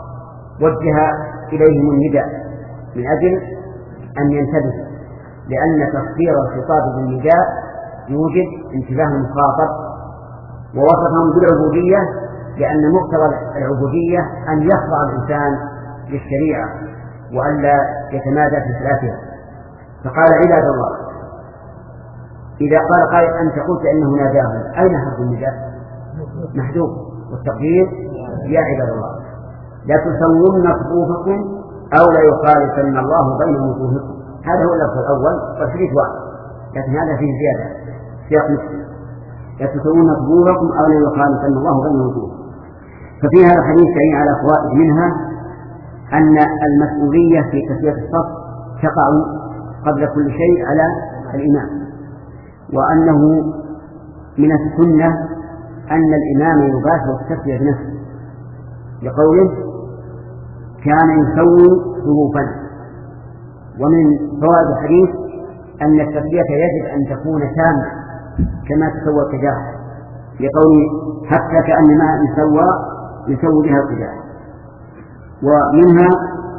وجه إليهم النداء من أجل أن ينتبهوا، لأن تفسير الخطاب بالنداء يوجد انتباه المخاطب. ووصفهم بالعبودية لأن مقتضى العبودية أن يخضع الإنسان للشريعة وألا يتمادى في ثلاثها. فقال عباد الله. إذا قال قائل أنت قلت إنه ناداهم، أين حرف النداء؟ محذوف، والتقدير يا عباد الله لا تسوون صفوفكم أو لا يخالفن الله بين وجوهكم. هذا هو اللفظ الأول والحديث واحد، لكن هذا فيه زيادة سياق مسلم لا تسوون صفوفكم أو لا يخالفن الله بين وجوهكم. ففي هذا الحديث دليل على فوائد، منها أن المسؤولية في تسوية الصف تقع قبل كل شيء على الإمام، وأنه من السنة أن الإمام يباشر التسوية بنفسه، لقوله كان يسوي صفوفنا. ومن فوائد الحديث أن التسوية يجب أن تكون تامة كما تسوى القداح، لقوله حتى كأن ما يسوى يسوي بها القداح. ومنها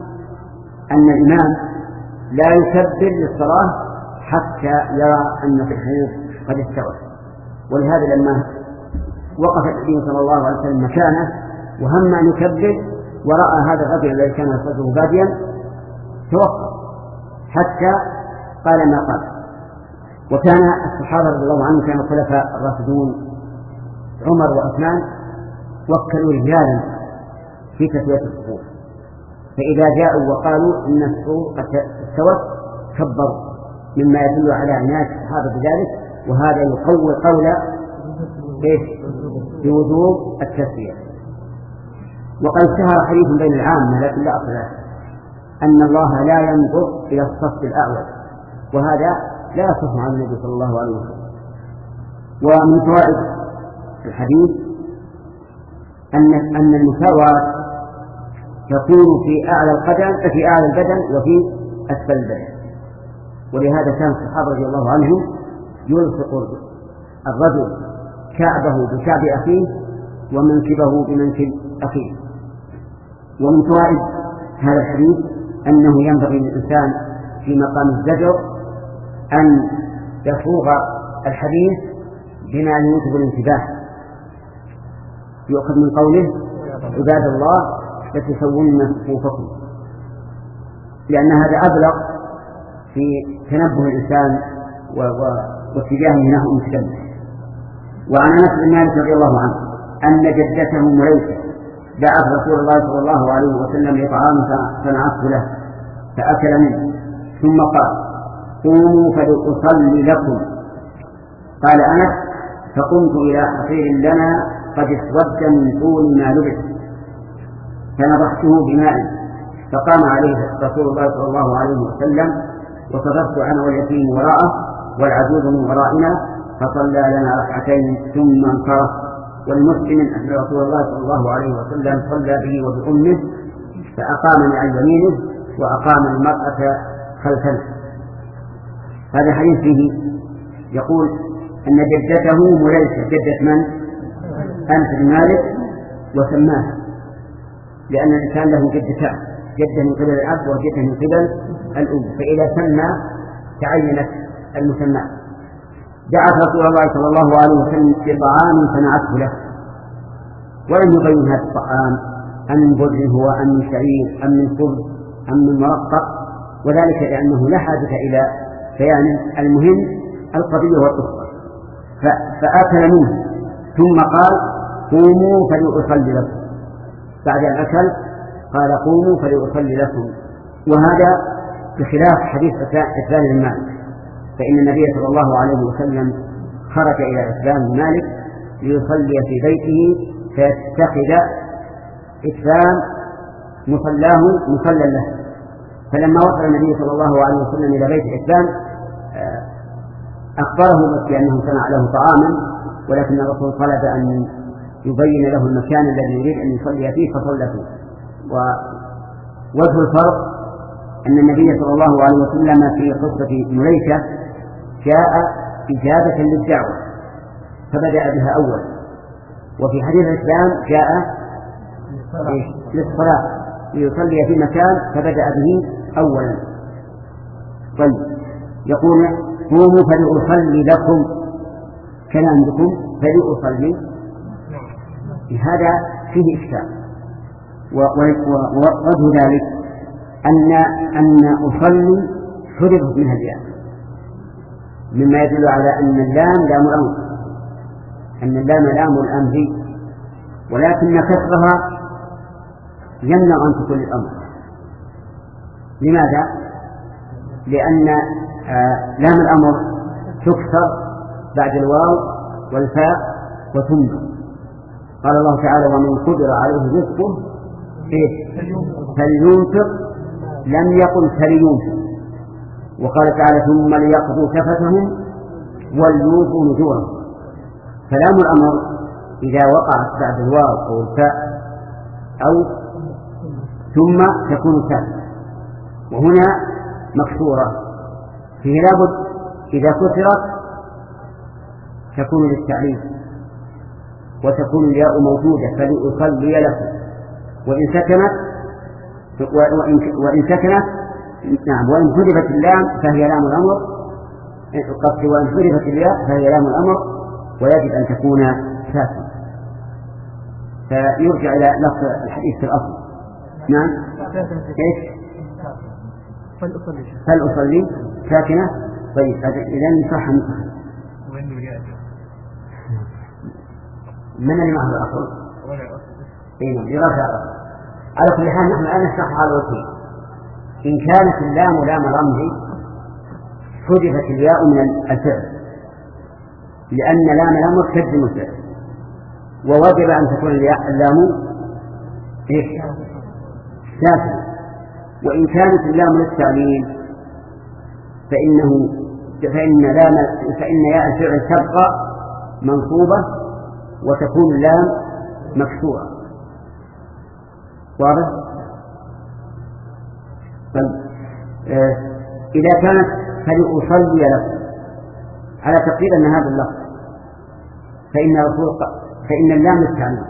أن الإمام لا يكبر للصلاة حتى يرى أن الصفوف قد استوت. ولهذا لما وقف النبي صلى الله عليه وسلم مكانه وهم أن يكبر ورأى هذا الرجل الذي كان صدره باديا توقف حتى قال ما قال. وكان الصحابة رضي الله عنهم كانوا الخلفاء الراشدون عمر وعثمان وكلوا رجالا في تسوية الصفوف، فإذا جاءوا وقالوا إن الصفوف قد استوت كبروا، مما يدل على عناية الصحابة بذلك، وهذا يقوي قول بوجوب التسوية. وقد اشتهر حديث بين العامة لكن لا أصل له أن الله لا ينظر إلى الصف الأعوج، وهذا لا يصح عن النبي صلى الله عليه وسلم. ومن فوائد الحديث أن أن المساواة تكون في أعلى القدم في أعلى البدن وفي أسفل البدن، ولهذا كان الصحابة رضي الله عنهم يلصق الرجل كعبه بكعب أخيه ومنكبه بمنكب أخيه. ومن فوائد هذا الحديث أنه ينبغي للإنسان في مقام الزجر أن يصوغ الحديث بما يوجب الانتباه، يؤخذ من قوله عباد الله لتسوون صفوفكم، لأن هذا أبلغ في تنبه الإنسان واتجاهه نحو المتكلم. وعن أنس بن مالك رضي الله عنه أن جدته مليكة دعت رسول الله صلى الله عليه وسلم لطعام فنعته له فأكل منه، ثم قال قوموا فلأصلي لكم. قال أنس فقمت إلى حصير لنا قد اسود من طول ما لبس فنضحته بماء، فقام عليه رسول الله صلى الله عليه وسلم وصدرت أنا واليتيم وراءه والعجوز من ورائنا فصلى لنا ركعتين ثم انصرف. والمسلم أن رسول الله صلى الله عليه وسلم صلى به وبأمه فأقامني عن يمينه وأقام المرأة خلفه. هذا حديث فيه يقول أن جدته مليكة، جدة من؟ أنس بن مالك، وسماه لأن الإنسان له جدتان، جدة من قبل الأب وجدة من قبل الأم، فإذا سمى تعينت المسمى. دعت رسول الله صلى الله عليه وسلم بطعام صنعته له، ولم يبين هذا الطعام أم من بر هو أم من شعير أم من خبز أم من مرقق، وذلك لأنه لا حاجة إلى بيان، المهم القضية والقصة. فأكل منه ثم قال قوموا فلأصلي لكم. بعد أن أكل قال قوموا فلأصلي لكم، وهذا بخلاف حديث عثمان بن مالك، فإن النبي صلى الله عليه وسلم خرج إلى عثمان بن مالك ليصلي في بيته فيتخذ عثمان مصلاه مصلى له، فلما وصل النبي صلى الله عليه وسلم إلى بيت عثمان أخبره بأنه صنع له طعاما، ولكن الرسول طلب أن يبين له المكان الذي يريد أن يصلي فيه فصلى فيه. ووجه الفرق أن النبي صلى الله عليه وسلم في قصة مليكة جاء إجابة للدعوة فبدأ بها أول، وفي حديث الإسلام جاء للصلاة ليصلي في مكان فبدأ به أولا. طيب يقول قوموا فلأصلي لكم، كان عندكم فلأصلي، هذا فيه إشكال. ووجه ذلك أن أن أصلي حرمت منها الياء، مما يدل على أن اللام لام الأمر، أن اللام لام الأمر، ولكن كسرها يمنع أن تكون الأمر. لماذا؟ لأن آه لام الأمر تكسر بعد الواو والفاء وثم. قال الله تعالى ومن قدر عليه رزقه فلينفق، لم يقل فلينفق. وقال تعالى ثم ليقضوا تفتهم وليوفوا نذورهم. فلام الأمر إذا وقعت بعد الواو أو الفاء أو ثم تكون ساكنة، وهنا مكسورة، فيه لابد إذا كسرت تكون للتعليم وتكون الياء موجودة فلأصلي لكم، وإن سكنت وإن سكنت نعم وإن حذفت اللام فهي لام الأمر، قصد وإن حذفت الياء فهي لام الأمر، ويجب أن تكون ساكنة. فيرجع إلى لفظ الحديث في الأصل. نعم. إيش؟ فلأصلي فلأصلي ساكنة. طيب إذن صح مصحف. من اللي معه الأصل؟ إيه دراسة الأصل. على كل حال نحن الآن نشرح على الوجهين. إن كانت اللام لام رمز حذفت الياء من الفعل لأن لام الأمر تجزم الفعل، ووجب أن تكون اللام إيش؟ ساكنة. وإن كانت اللام للتعليل فإنه فإن لام فإن ياء الفعل تبقى منصوبة وتكون اللام مكسورة. واضح؟ طيب آه إذا كانت فلأصلي لكم على تقدير أن هذا اللفظ فإن رسول فإن اللام للتعليل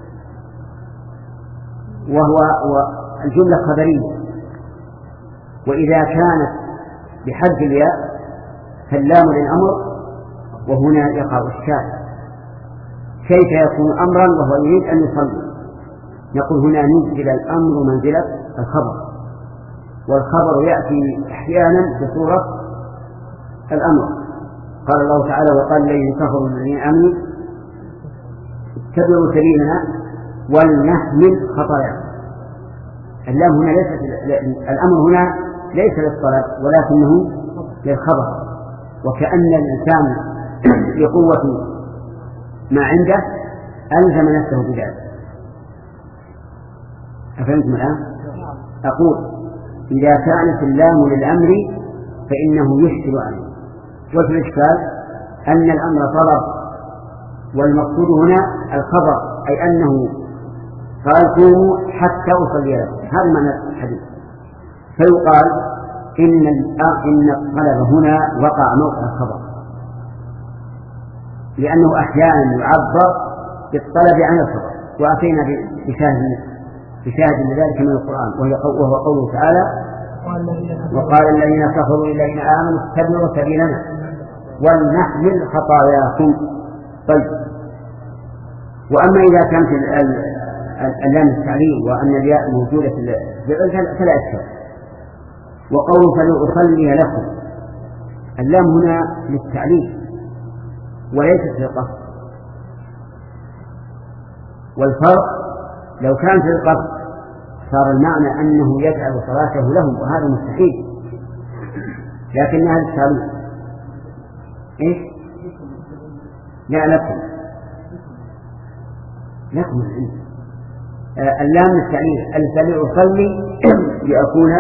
وهو الجملة خبرية، وإذا كانت بحذف الياء فاللام للأمر، وهنا يقع الشاذ كيف يكون أمرا وهو يريد أن يصلي؟ نقول هنا نزل الأمر منزلة الخبر، والخبر يأتي أحيانا بصورة الأمر. قال الله تعالى وقال الذين كفروا الذين آمنوا اتبعوا سبيلنا ولنحمل خطاياهم. اللام هنا ليست الأمر هنا ليس للطلب ولكنه للخبر، وكأن الإنسان بقوة ما عنده ألزم نفسه بذلك. أفهمتم الآن؟ أقول إذا كانت اللام للأمر فإنه يشكل عليه. وفي الإشكال أن الأمر طلب والمقصود هنا الخبر، أي أنه قال قوموا حتى أصلي لكم، هذا معنى الحديث. فيقال إن إن الطلب هنا وقع موقع الخبر، لأنه أحيانا يعبر بالطلب عن الخبر، وأتينا بشاهد بشاهد لذلك من القرآن وهو قوله تعالى وقال الذين كفروا للذين آمنوا اتبعوا سبيلنا ولنحمل خطاياكم. طيب وأما إذا كانت اللام التعليل وأن الياء موجودة في الفعل فلا إشكال. وقوله فلأصلي لكم اللام هنا للتعليل وليست للقصد، والفرق لو كان في القصد صار المعنى أنه يجعل صلاته لهم، وهذا مستحيل، لكنها للتعليل. إيش؟ لا لكم لكم العلم. آه اللام للتعليل فلأصلي لأكون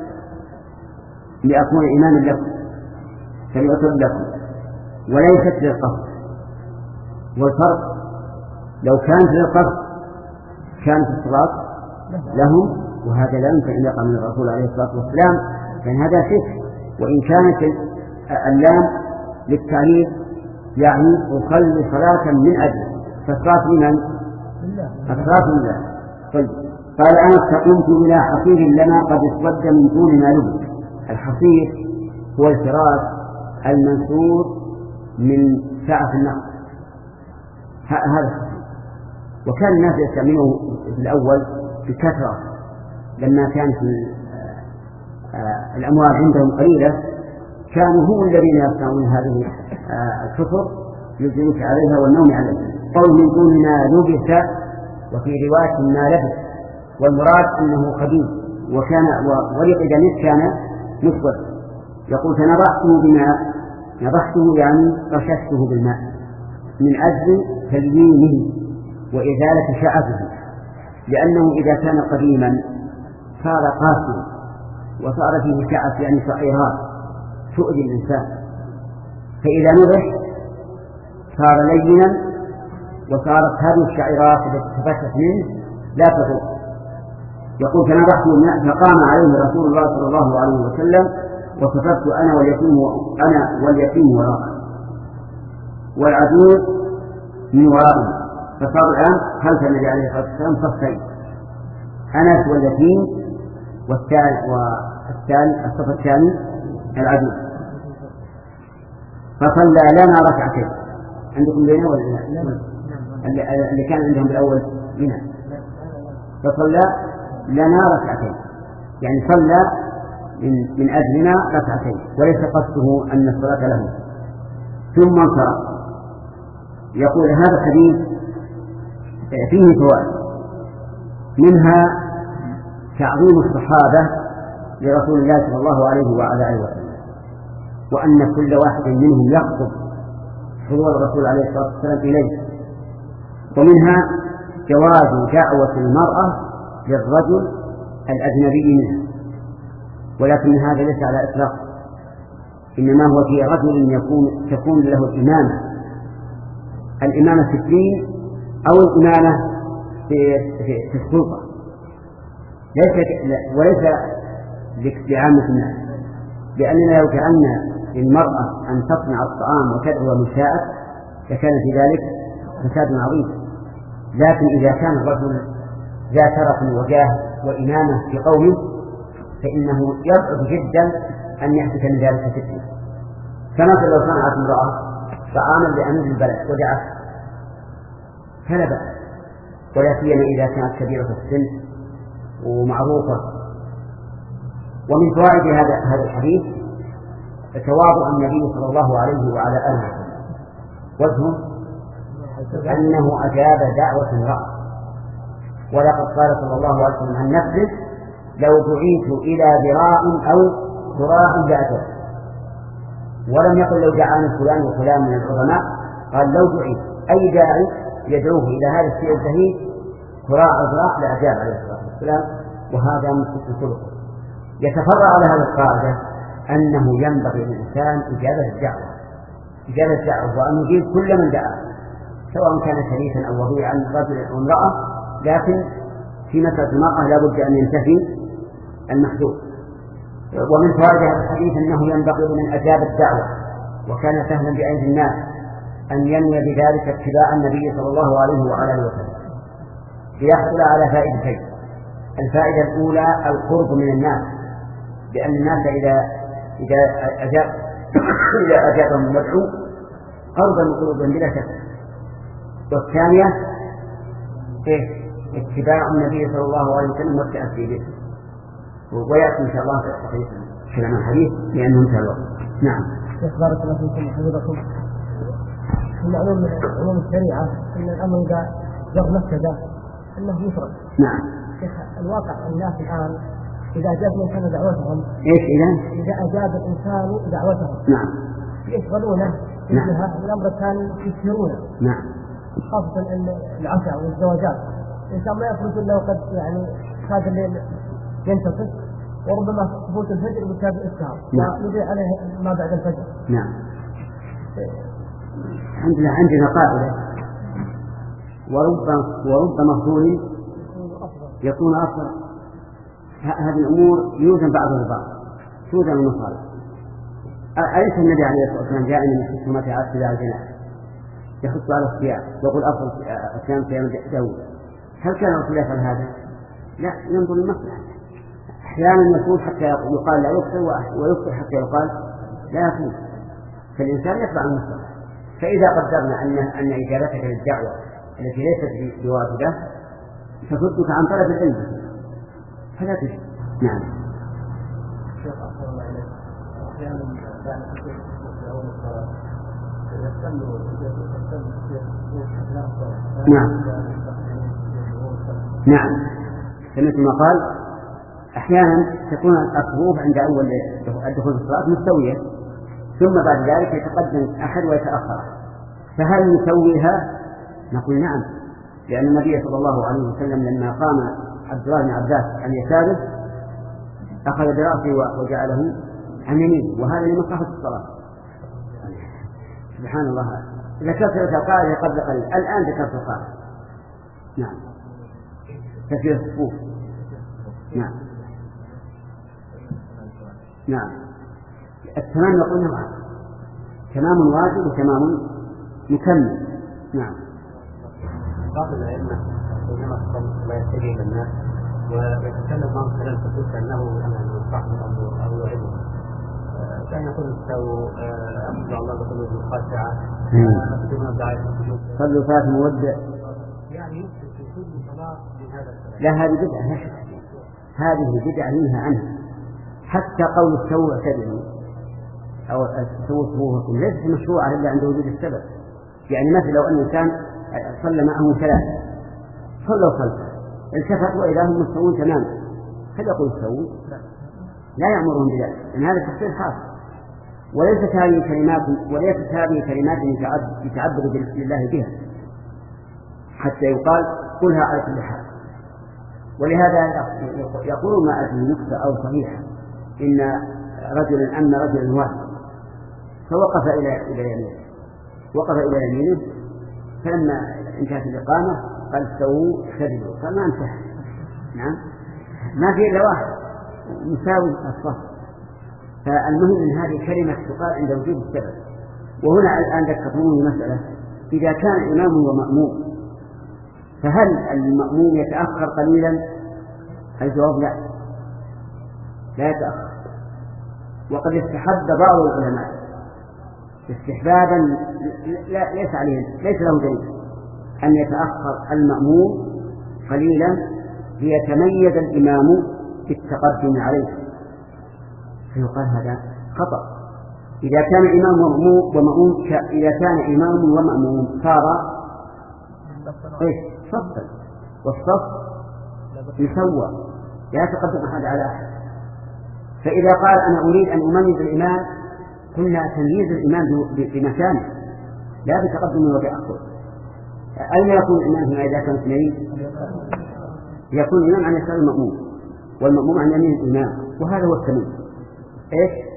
لأكون إماما لكم فلأصلي لكم، وليست للقصد. والفرق لو كانت للقصد كانت الصلاة لهم، وهذا لا يمكن أن يقع من الرسول عليه الصلاة والسلام، لأن هذا شرك. وإن كانت اللام للتعليل يعني أصلي صلاة من أجل، فالصلاة لمن؟ الصلاة لله. طيب قال أنا استقمت إلى حصير لنا قد اسود من طول ما لبث. الحصير هو الفراش المنثور من سعة النقل، هذا الحصير. وكان الناس يستعملوه في الأول بكثرة لما كانت الأموال عندهم قليلة، كانوا هم الذين يصنعون هذه الحصر يجلس عليها والنوم عليها. قول من دون ما لبث، وفي رواية ما لبث، والمراد أنه قديم وكان ولقد كان مسود. يقول فنضحته بماء، نضحته يعني رششته بالماء من أجل تليينه وإزالة شعبه، لأنه إذا كان قديما صار قاسيا وصار فيه شعب يعني شعيرات تؤذي الإنسان، فإذا نضح صار لينا وصارت هذه الشعيرات التي تفتت منه لا تضر. يقول فنضحته الماء فقام عليه رسول الله صلى الله عليه وسلم وصففت أنا واليتيم أنا واليتيم وراءه والعدو من ورائه، فصار الآن خلف النبي عليه الصلاة والسلام صفين، أنس واليتيم والثاني والثاني الصف الثاني العدو. فصلى لنا ركعتين. عندكم بينه ولا لا؟ اللي كان عندهم بالأول بنا. فصلى لنا ركعتين يعني صلى من, من أجلنا ركعتين وليس قصده أن الصلاة له. ثم انصرف. يقول هذا الحديث فيه فوائد، منها تعظيم الصحابة لرسول الله صلى الله عليه وعلى آله وسلم، وأن كل واحد منهم يخطب حضور الرسول عليه الصلاة والسلام إليه. ومنها جواز دعوة المرأة للرجل الأجنبي منها، ولكن هذا ليس على إطلاق، إنما هو في رجل يكون تكون له الإمامة، الإمامة في الدين أو الإمامة في, في, في السلطة، ليس وليس لعامة الناس، لأننا لو جعلنا للمرأة أن تصنع الطعام وتدعو من شاءت لكان في ذلك فساد عظيم. لكن إذا كان الرجل ذا شرف وجاه وإمامة في قومه فإنه يصعب جدا أن يحدث من ذلك فتنة. كما لو صنعت امرأة طعاما لأمير البلد ودعت فلا بأس، ولا سيما إذا كانت كبيرة السن ومعروفة. ومن فوائد هذا هذا الحديث تواضع النبي صلى الله عليه وعلى آله وجهه أنه أجاب دعوة امرأة، ولقد قال صلى الله عليه وسلم عن نفسه لو دعيت إلى ذراع أو ذراع لأجاب، ولم يقل لو دعاني فلان وفلان من العظماء، قال لو دعيت أي داعي يدعوه إلى هذا الشيء الزهيد ذراع ذراع لأجاب عليه الصلاة والسلام. وهذا من حسن خلقه. يتفرع على هذه القاعدة أنه ينبغي للإنسان إجابة الدعوة إجابة الدعوة وأن يجيب كل من دعا، سواء كان شريفا أو وضيعا رجل أو امرأة، لكن في مسألة المرأة لا بد أن ينتفي المحدود. ومن فوائد هذا الحديث أنه ينبغي من أجاب الدعوة وكان سهلا بأيدي الناس أن ينوي بذلك اتباع النبي صلى الله عليه وعلى آله وسلم ليحصل على فائدتين. الفائدة الأولى القرب من الناس، لأن الناس إذا إذا أجاب إذا أجابهم المدعو قرب من قلوبهم بلا شك. والثانية إيه؟ اتباع النبي صلى الله عليه وسلم والتأسي به، ويأتي إن شاء الله في كلام الحديث لأنه انتهى الوقت. نعم. بارك الله فيكم حفظكم. المعلوم من علوم الشريعة أن الأمر إذا جر نفسه أنه يفرق. نعم. الواقع الناس الآن إذا أجاب الإنسان دعوتهم إيش إذا؟ إذا أجاب الإنسان دعوتهم نعم يشغلونه في الجهة، والأمر الثاني يكثرونه. نعم. خاصة العشاء والزواجات، الإنسان ما يخرج إلا وقد يعني كاد الليل ينتصف، وربما تفوت الفجر بسبب السهر ويضيع عليه ما بعد الفجر. نعم. عندنا عندنا قاعدة ورب ورب مفضول يكون أفضل. هذه الأمور يوزن بعضها ببعض، توزن المصالح. أليس النبي عليه الصلاة والسلام جاء من الحكمة على اتباع الجناح يحث على الصيام يقول أفضل صيام صيام داود؟ هل كان الرسول يفعل هذا؟ لا، ينظر للمصلحة. أحيانا يكون حتى يقال لا يفطر، ويفطر حتى يقال لا يصوم، فالإنسان يتبع المصلحة. فإذا قدرنا أن أن إجابتك للدعوة التي ليست بواجبة تصدك عن طلب العلم فلا تجد. نعم. نعم. نعم. مثل ما قال أحيانا تكون الصفوف عند أول الدخول في الصلاة مستوية، ثم بعد ذلك يتقدم أحد ويتأخر، فهل نسويها؟ نقول نعم، لأن النبي صلى الله عليه وسلم لما قام عبد الله بن عباس عن يساره أخذ برأسه وجعله عن يمينه، وهذا لمصلحة الصلاة. سبحان الله. ذكرت القاعدة قبل قليل، الآن ذكرت القاعدة. نعم. تسوية الصفوف. نعم. نعم. التمام يقول نوعان، تمام واجب وتمام مكمل. نعم. بعض الأئمة حينما لا يتجه إلى الناس ويتكلم معهم كلام خصوصا أنه ينصحهم أو أو يعظهم، كان يقول استووا أخذ الله بقلوب الخاشعة أخذون الدعاء صلوا صلاة مودع، يعني يكتب في كل صلاة من هذا الكلام. لا، هذه بدعة، هذه بدعة منها عنها. حتى قول استووا اعتدلوا أو استووا صفوفكم ليست مشروعة إلا عند وجود السبب. يعني مثل لو أن الإنسان صلى معه ثلاثة صلوا خلفه التفتوا وإذا هم مستوون تماما هل يقول استووا؟ لا يأمرهم بذلك، لأن هذا تفسير خاص. وليست هذه كلمات وليست هذه كلمات يتعبد لله بها حتى يقال قلها على كل حال. ولهذا يقول ما أدري نكتة أو صحيحة إن رجلا أن رجلا واحد فوقف إلى إلى يمينه وقف إلى يمينه فلما انتهت الإقامة قال استووا اعتدلوا قال ما انتهى. نعم ما في إلا واحد مساوي الصف. فالمهم أن هذه كلمة تقال عند وجود السبب. وهنا الآن ذكرتموني مسألة إذا كان إمام ومأموم فهل المأموم يتأخر قليلا؟ الجواب لا لا يتأخر. وقد استحب بعض العلماء استحبابا لا ليس عليه ليس له دليل أن يتأخر المأموم قليلا ليتميز الإمام بالتقدم عليه، فيقال هذا خطأ. إذا كان إمام ومأموم إذا كان إمام ومأموم صار إيش صفا والصف يسوى لا يتقدم أحد على أحد. فإذا قال أنا أريد أن أميز الإمام قلنا تمييز الإمام بمكانه لا بتقدم وبأخر. أين يكون الإمام هنا إذا كان اثنين؟ يكون الإمام عن يسار المأموم والمأموم عن يمين الإمام، وهذا هو التمييز. إيش؟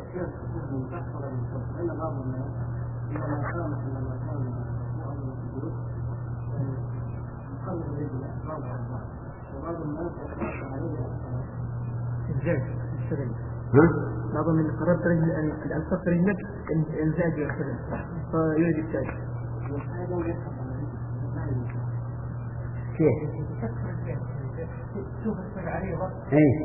بعض من قررت أن تصل لك إنزاج يحترم فيريد التاج كيف؟ شوف السبع عليه إيه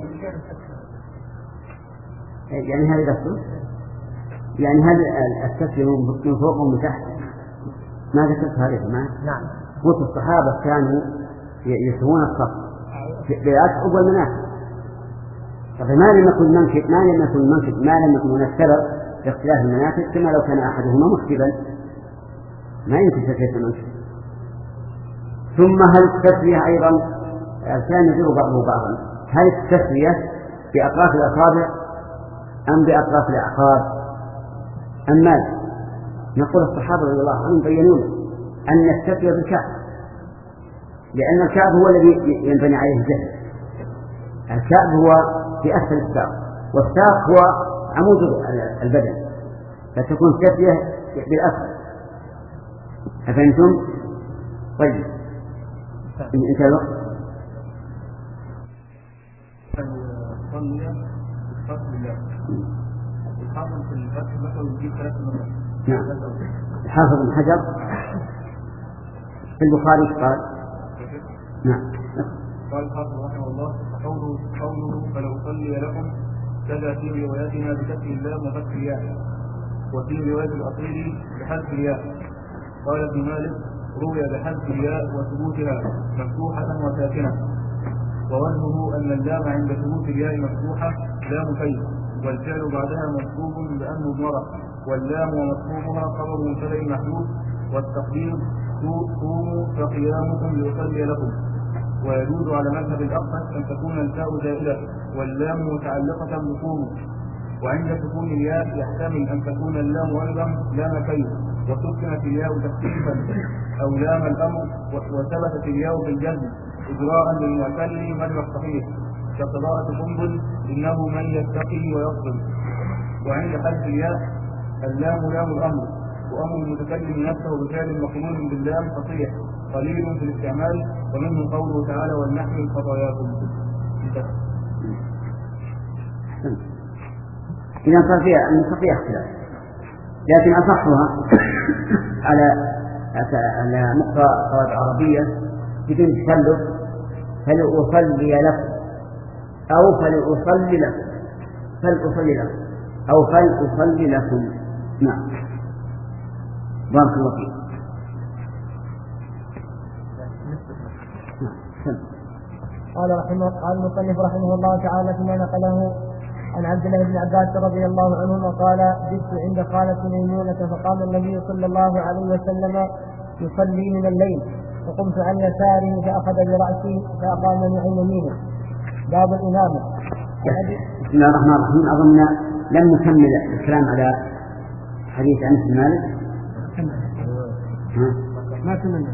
يعني هذا يقصد يعني هذا التسلية من فوق ومن تحت ما ذكرت هذه كمان. نعم قلت الصحابة كانوا يسوون الصف بيعات أول مناسك. طيب ما لم يكن منكب ما لم يكن منكب ما لم يكن هناك سبب لاختلاف المناسك كما لو كان أحدهما مخطبا ما يمكن تسوية المنكب. ثم هل التسوية أيضا كان يدير بعضه بعضا هل التسوية بأطراف الأصابع أم بأطراف الأعقاب أم ماذا؟ نقول الصحابة رضي الله عنهم بينون أن التسوية بالكعب لأن الكعب هو الذي ينبني عليه الجسد. الكعب هو في أسفل الساق والساق هو عمود البدن فتكون التسوية بالأسفل. أفهمتم؟ طيب انتهى الوقت. الحافظ في الفتح بحر يجيب ثلاث مرات. نعم الحافظ بن حجر في البخاري قال نعم قال الحافظ رحمه الله قوله قوله فلأصلي لكم كذا في رواياتنا بكسر اللام وفتح الياء وفي رواية الأصيل بحذف الياء. قال ابن مالك روي بحذف الياء وثبوتها مفتوحة وساكنة ووجهه أن اللام عند ثبوت الياء مفتوحة لام كيف والفعل بعدها منصوب بأنه مضمرة واللام ومصحوبها خبر مبتدأ محذوف والتقدير قوموا فقيامكم ليصلي لكم. ويجوز على مذهب الأخفش أن تكون التاء زائدة واللام متعلقة بقوموا. وعند سكون الياء يحتمل أن تكون اللام أيضا لام كيف وسكنت الياء تخفيفا أو لام الأمر وثبتت الياء بالجزم إجراء للمعتل مجرى الصحيح كقراءة قنبل إنه من يتقي ويصبر. وعند حذف الياء اللام لام الأمر وأمر المتكلم نفسه بفعل مقرون باللام فصيح قليل في الاستعمال ومنه قوله تعالى ولنحمل خطاياكم. إذا صار فيها فيها اختلاف لكن أصحها على على مقرأ قواعد عربية بدون تكلف فلأصلي لكم أو فلأصلي لكم فلأصلي لكم أو فلأصلي لكم. نعم بارك الله فيك. قال رحمه قال المصنف رحمه الله تعالى فيما نقله عن عبد الله بن عباس رضي الله عنهما قال جئت عند خالة ميمونة فقام النبي صلى الله عليه وسلم يصلي من الليل فقمت عن يساره فأخذ برأسي فأقامني عن يمينه. باب الإمامة. بسم الله الرحمن الرحيم. أظن لم نكمل الكلام على حديث أنس بن مالك. ما كملنا.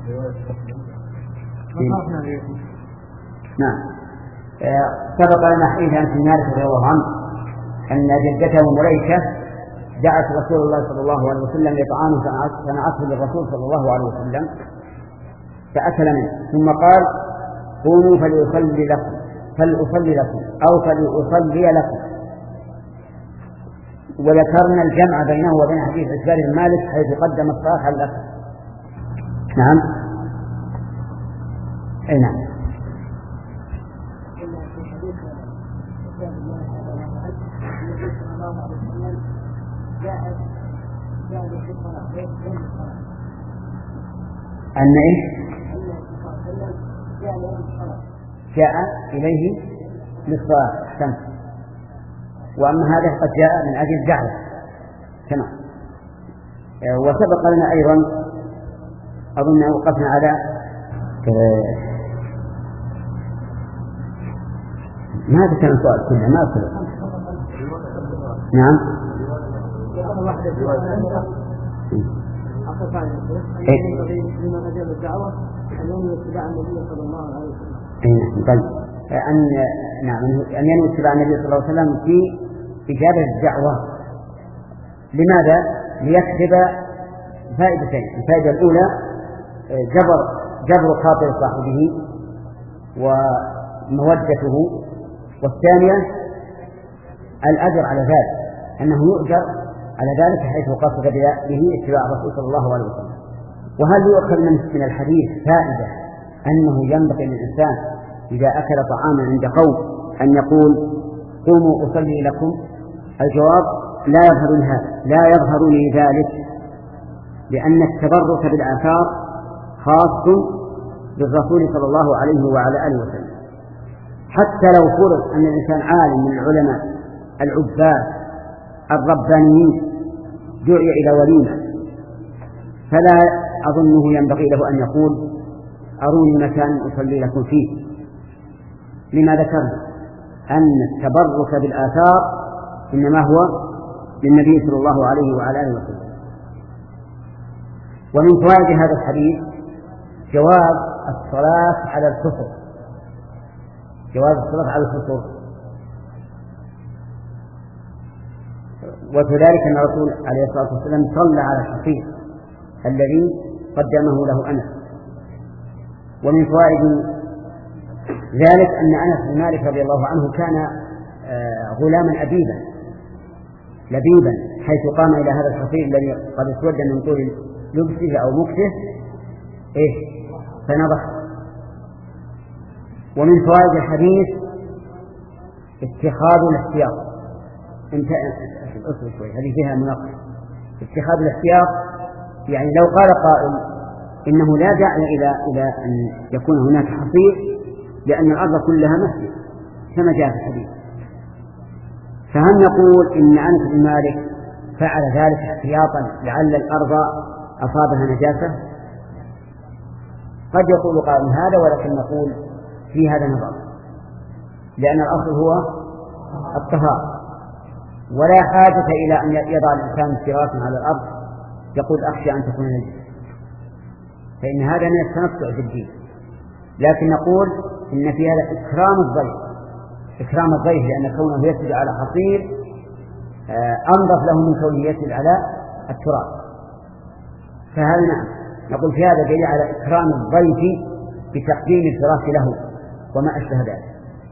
نعم. سبق لنا حديث أنس بن مالك رضي الله عنه أن جدته مريكة دعت رسول الله صلى الله عليه وسلم لطعام صنعته للرسول صلى الله عليه وسلم فأكل منه ثم قال قوموا فليصلي لكم فلأصلي لكم أو فلأصلي لكم. وذكرنا الجمع بينه وبين حديث عتبان بن مالك حيث قدم الصلاة على الأكل. نعم. أي نعم. أن إيه؟ جاء إليه للصلاة أحسنت. وأما هذا قد جاء من أجل الدعوة تمام. وسبق لنا أيضا أظن وقفنا على ماذا كان السؤال كله ما أصله. نعم. طيب أن نعم أن ينوي اتباع النبي صلى الله عليه وسلم في إجابة الدعوة. لماذا؟ ليكسب فائدتين. الفائدة الأولى جبر جبر خاطر صاحبه ومودته، والثانية الأجر على ذلك أنه يؤجر على ذلك حيث قصد به اتباع الرسول صلى الله عليه وسلم. وهل يؤخذ من الحديث فائدة أنه ينبغي للإنسان إذا أكل طعاما عند قوم أن يقول قوموا أصلي لكم؟ الجواب لا يظهر لي هذا لا يظهر لي ذلك، لأن التبرك بالآثار خاص بالرسول صلى الله عليه وعلى آله وسلم. حتى لو فرض أن الإنسان عالم من العلماء العباد الربانيين دعي إلى وليمة فلا أظنه ينبغي له أن يقول أروني مكان أصلي لكم فيه. لما ذكرنا أن التبرك بالآثار إنما هو للنبي صلى الله عليه وعلى آله وسلم. ومن فوائد هذا الحديث جواز الصلاة على الكفر جواز الصلاة على الكفر وكذلك أن الرسول عليه الصلاة والسلام صلى على الحصير الذي قدمه له أنس. ومن فوائد ذلك أن أنس بن مالك رضي الله عنه كان غلاما أديبا لبيبا، حيث قام إلى هذا الحصير الذي قد اسود من طول لبسه أو مكسه إيه فنضح. ومن فوائد الحديث اتخاذ الاحتياط. انت اصبر شوي هذه فيها مناقشة. اتخاذ الاحتياط يعني لو قال قائل إنه لا داعي إلى إلى أن يكون هناك حصير لأن الأرض كلها مسجد كما جاء في الحديث، فهل نقول إن أنس بن مالك فعل ذلك احتياطا لعل الأرض أصابها نجاسة؟ قد يقول قائل هذا، ولكن نقول في هذا نظر، لأن الأصل هو الطهارة، ولا حاجة إلى أن يضع الإنسان فراشا على الأرض يقول أخشى أن تكون نجسة، فإن هذا من التنطع في الدين. لكن نقول إن في هذا إكرام الضيف إكرام الضيف لأن كونه يسجد على حصير أنظف له من كونه يسجد على التراب. فهل نعم نقول في هذا دليل على إكرام الضيف بتقديم الفراش له وما أشبه ذلك.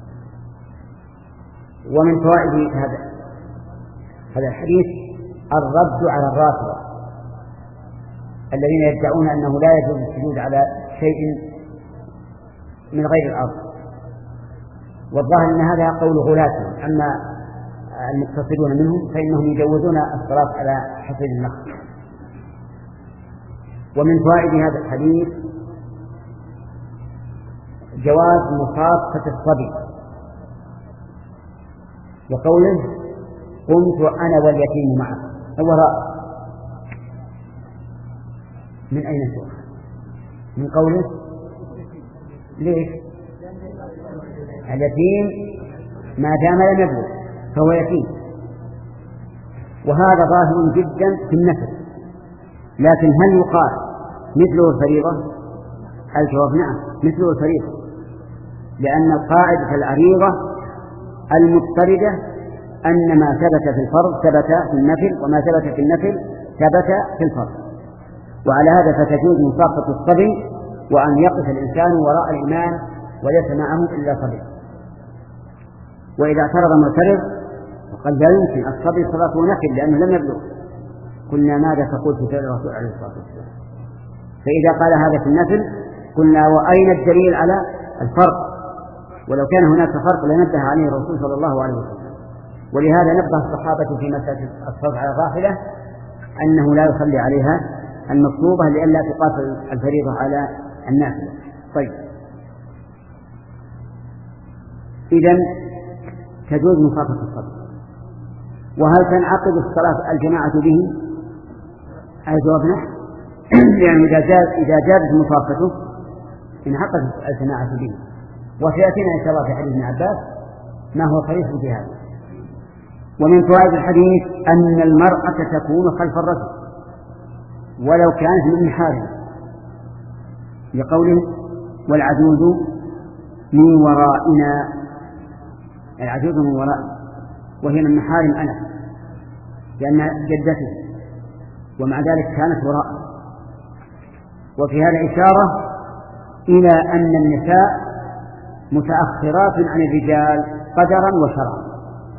ومن فوائد هذا هذا الحديث الرد على الرافضة الذين يدعون أنه لا يجوز السجود على شيء من غير الأرض، والظاهر أن هذا قول غلاة. أما المتصلون منهم فإنهم يجوزون الصلاة على حصير النخل. ومن فوائد هذا الحديث جواز مخافة الصبي وقوله قمت أنا واليتيم معك وراء من أين تؤخذ؟ من قوله ليش؟ اليتيم ما دام لم يبلغ فهو يتيم، وهذا ظاهر جدا في النفل، لكن هل يقال مثله الفريضة؟ الجواب نعم مثله الفريضة، لأن القاعدة العريضة المضطردة أن ما ثبت في الفرض ثبت في النفل، وما ثبت في النفل ثبت في الفرض. وعلى هذا فتجوز مصافة الصبي وأن يقف الإنسان وراء الإمام وليس معه إلا صبي. وإذا اعترض معترض وقال لا يمكن الصبي صلاته نفل لأنه لم يبلغ، قلنا ماذا تقول في فعل الرسول عليه الصلاة والسلام؟ فإذا قال هذا في النفل قلنا وأين الدليل على الفرق؟ ولو كان هناك فرق لنبه عليه الرسول صلى الله عليه وسلم. ولهذا نبه الصحابة في مسألة الصلاة على الراحلة أنه لا يصلي عليها المطلوبة لئلا تقاس الفريضة على النافلة. طيب، إذن تجوز مصافة الصبي. وهل تنعقد الصلاة الجماعة به؟ الجواب نعم، يعني إذا جاز إذا جازت مصافته انعقدت الجماعة به. وسيأتينا إن شاء الله في حديث ابن عباس ما هو صريح في هذا. ومن فوائد الحديث أن المرأة تكون خلف الرجل ولو كانت من محارم، لقوله والعجوز من ورائنا، العجوز من ورائنا، وهي من محارم أنس لأن جدته، ومع ذلك كانت وراء. وفي هذا إشارة إلى أن النساء متأخرات عن الرجال قدرا وشرعا.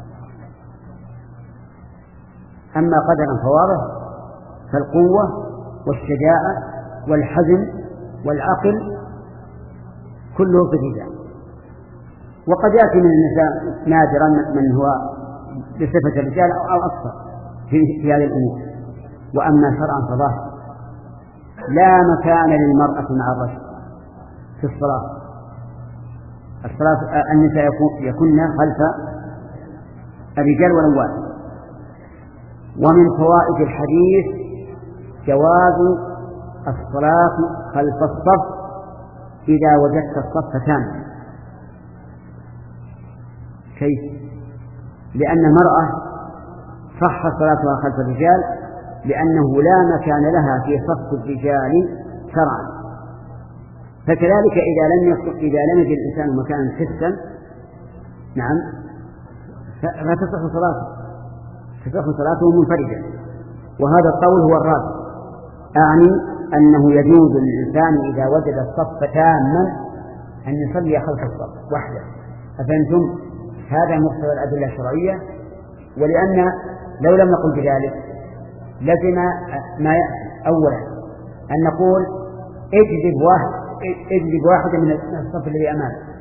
أما قدرا فواضح، فالقوة والشجاعة والحزم والعقل كله في الرجال. وقد يأتي من النساء نادرا من هو بصفة الرجال أو أكثر في هذه الأمور. وأما شرعا فظاهر لا مكان للمرأة مع الرجل في الصلاة. الصلاة النساء يكون خلف الرجال ولو واحد. ومن فوائد الحديث جواز الصلاة خلف الصف إذا وجدت الصف تاما. كيف؟ لأن المرأة صح صلاتها خلف الرجال لأنه لا مكان لها في صف الرجال شرعا. فكذلك إذا لم يكن إذا لم يجد الإنسان مكانا حسا نعم لا تصح صلاته، تصح صلاته منفردا. وهذا القول هو الراجح، أعني أنه يجوز للإنسان إذا وجد الصف تاما أن يصلي خلف الصف وحده. أفهمتم؟ هذا مقتضى الأدلة الشرعية. ولأن لو لم نقل بذلك لزم ما يأتي أولا أن نقول اجذب واحد اجذب واحدا من الصف الذي أمامك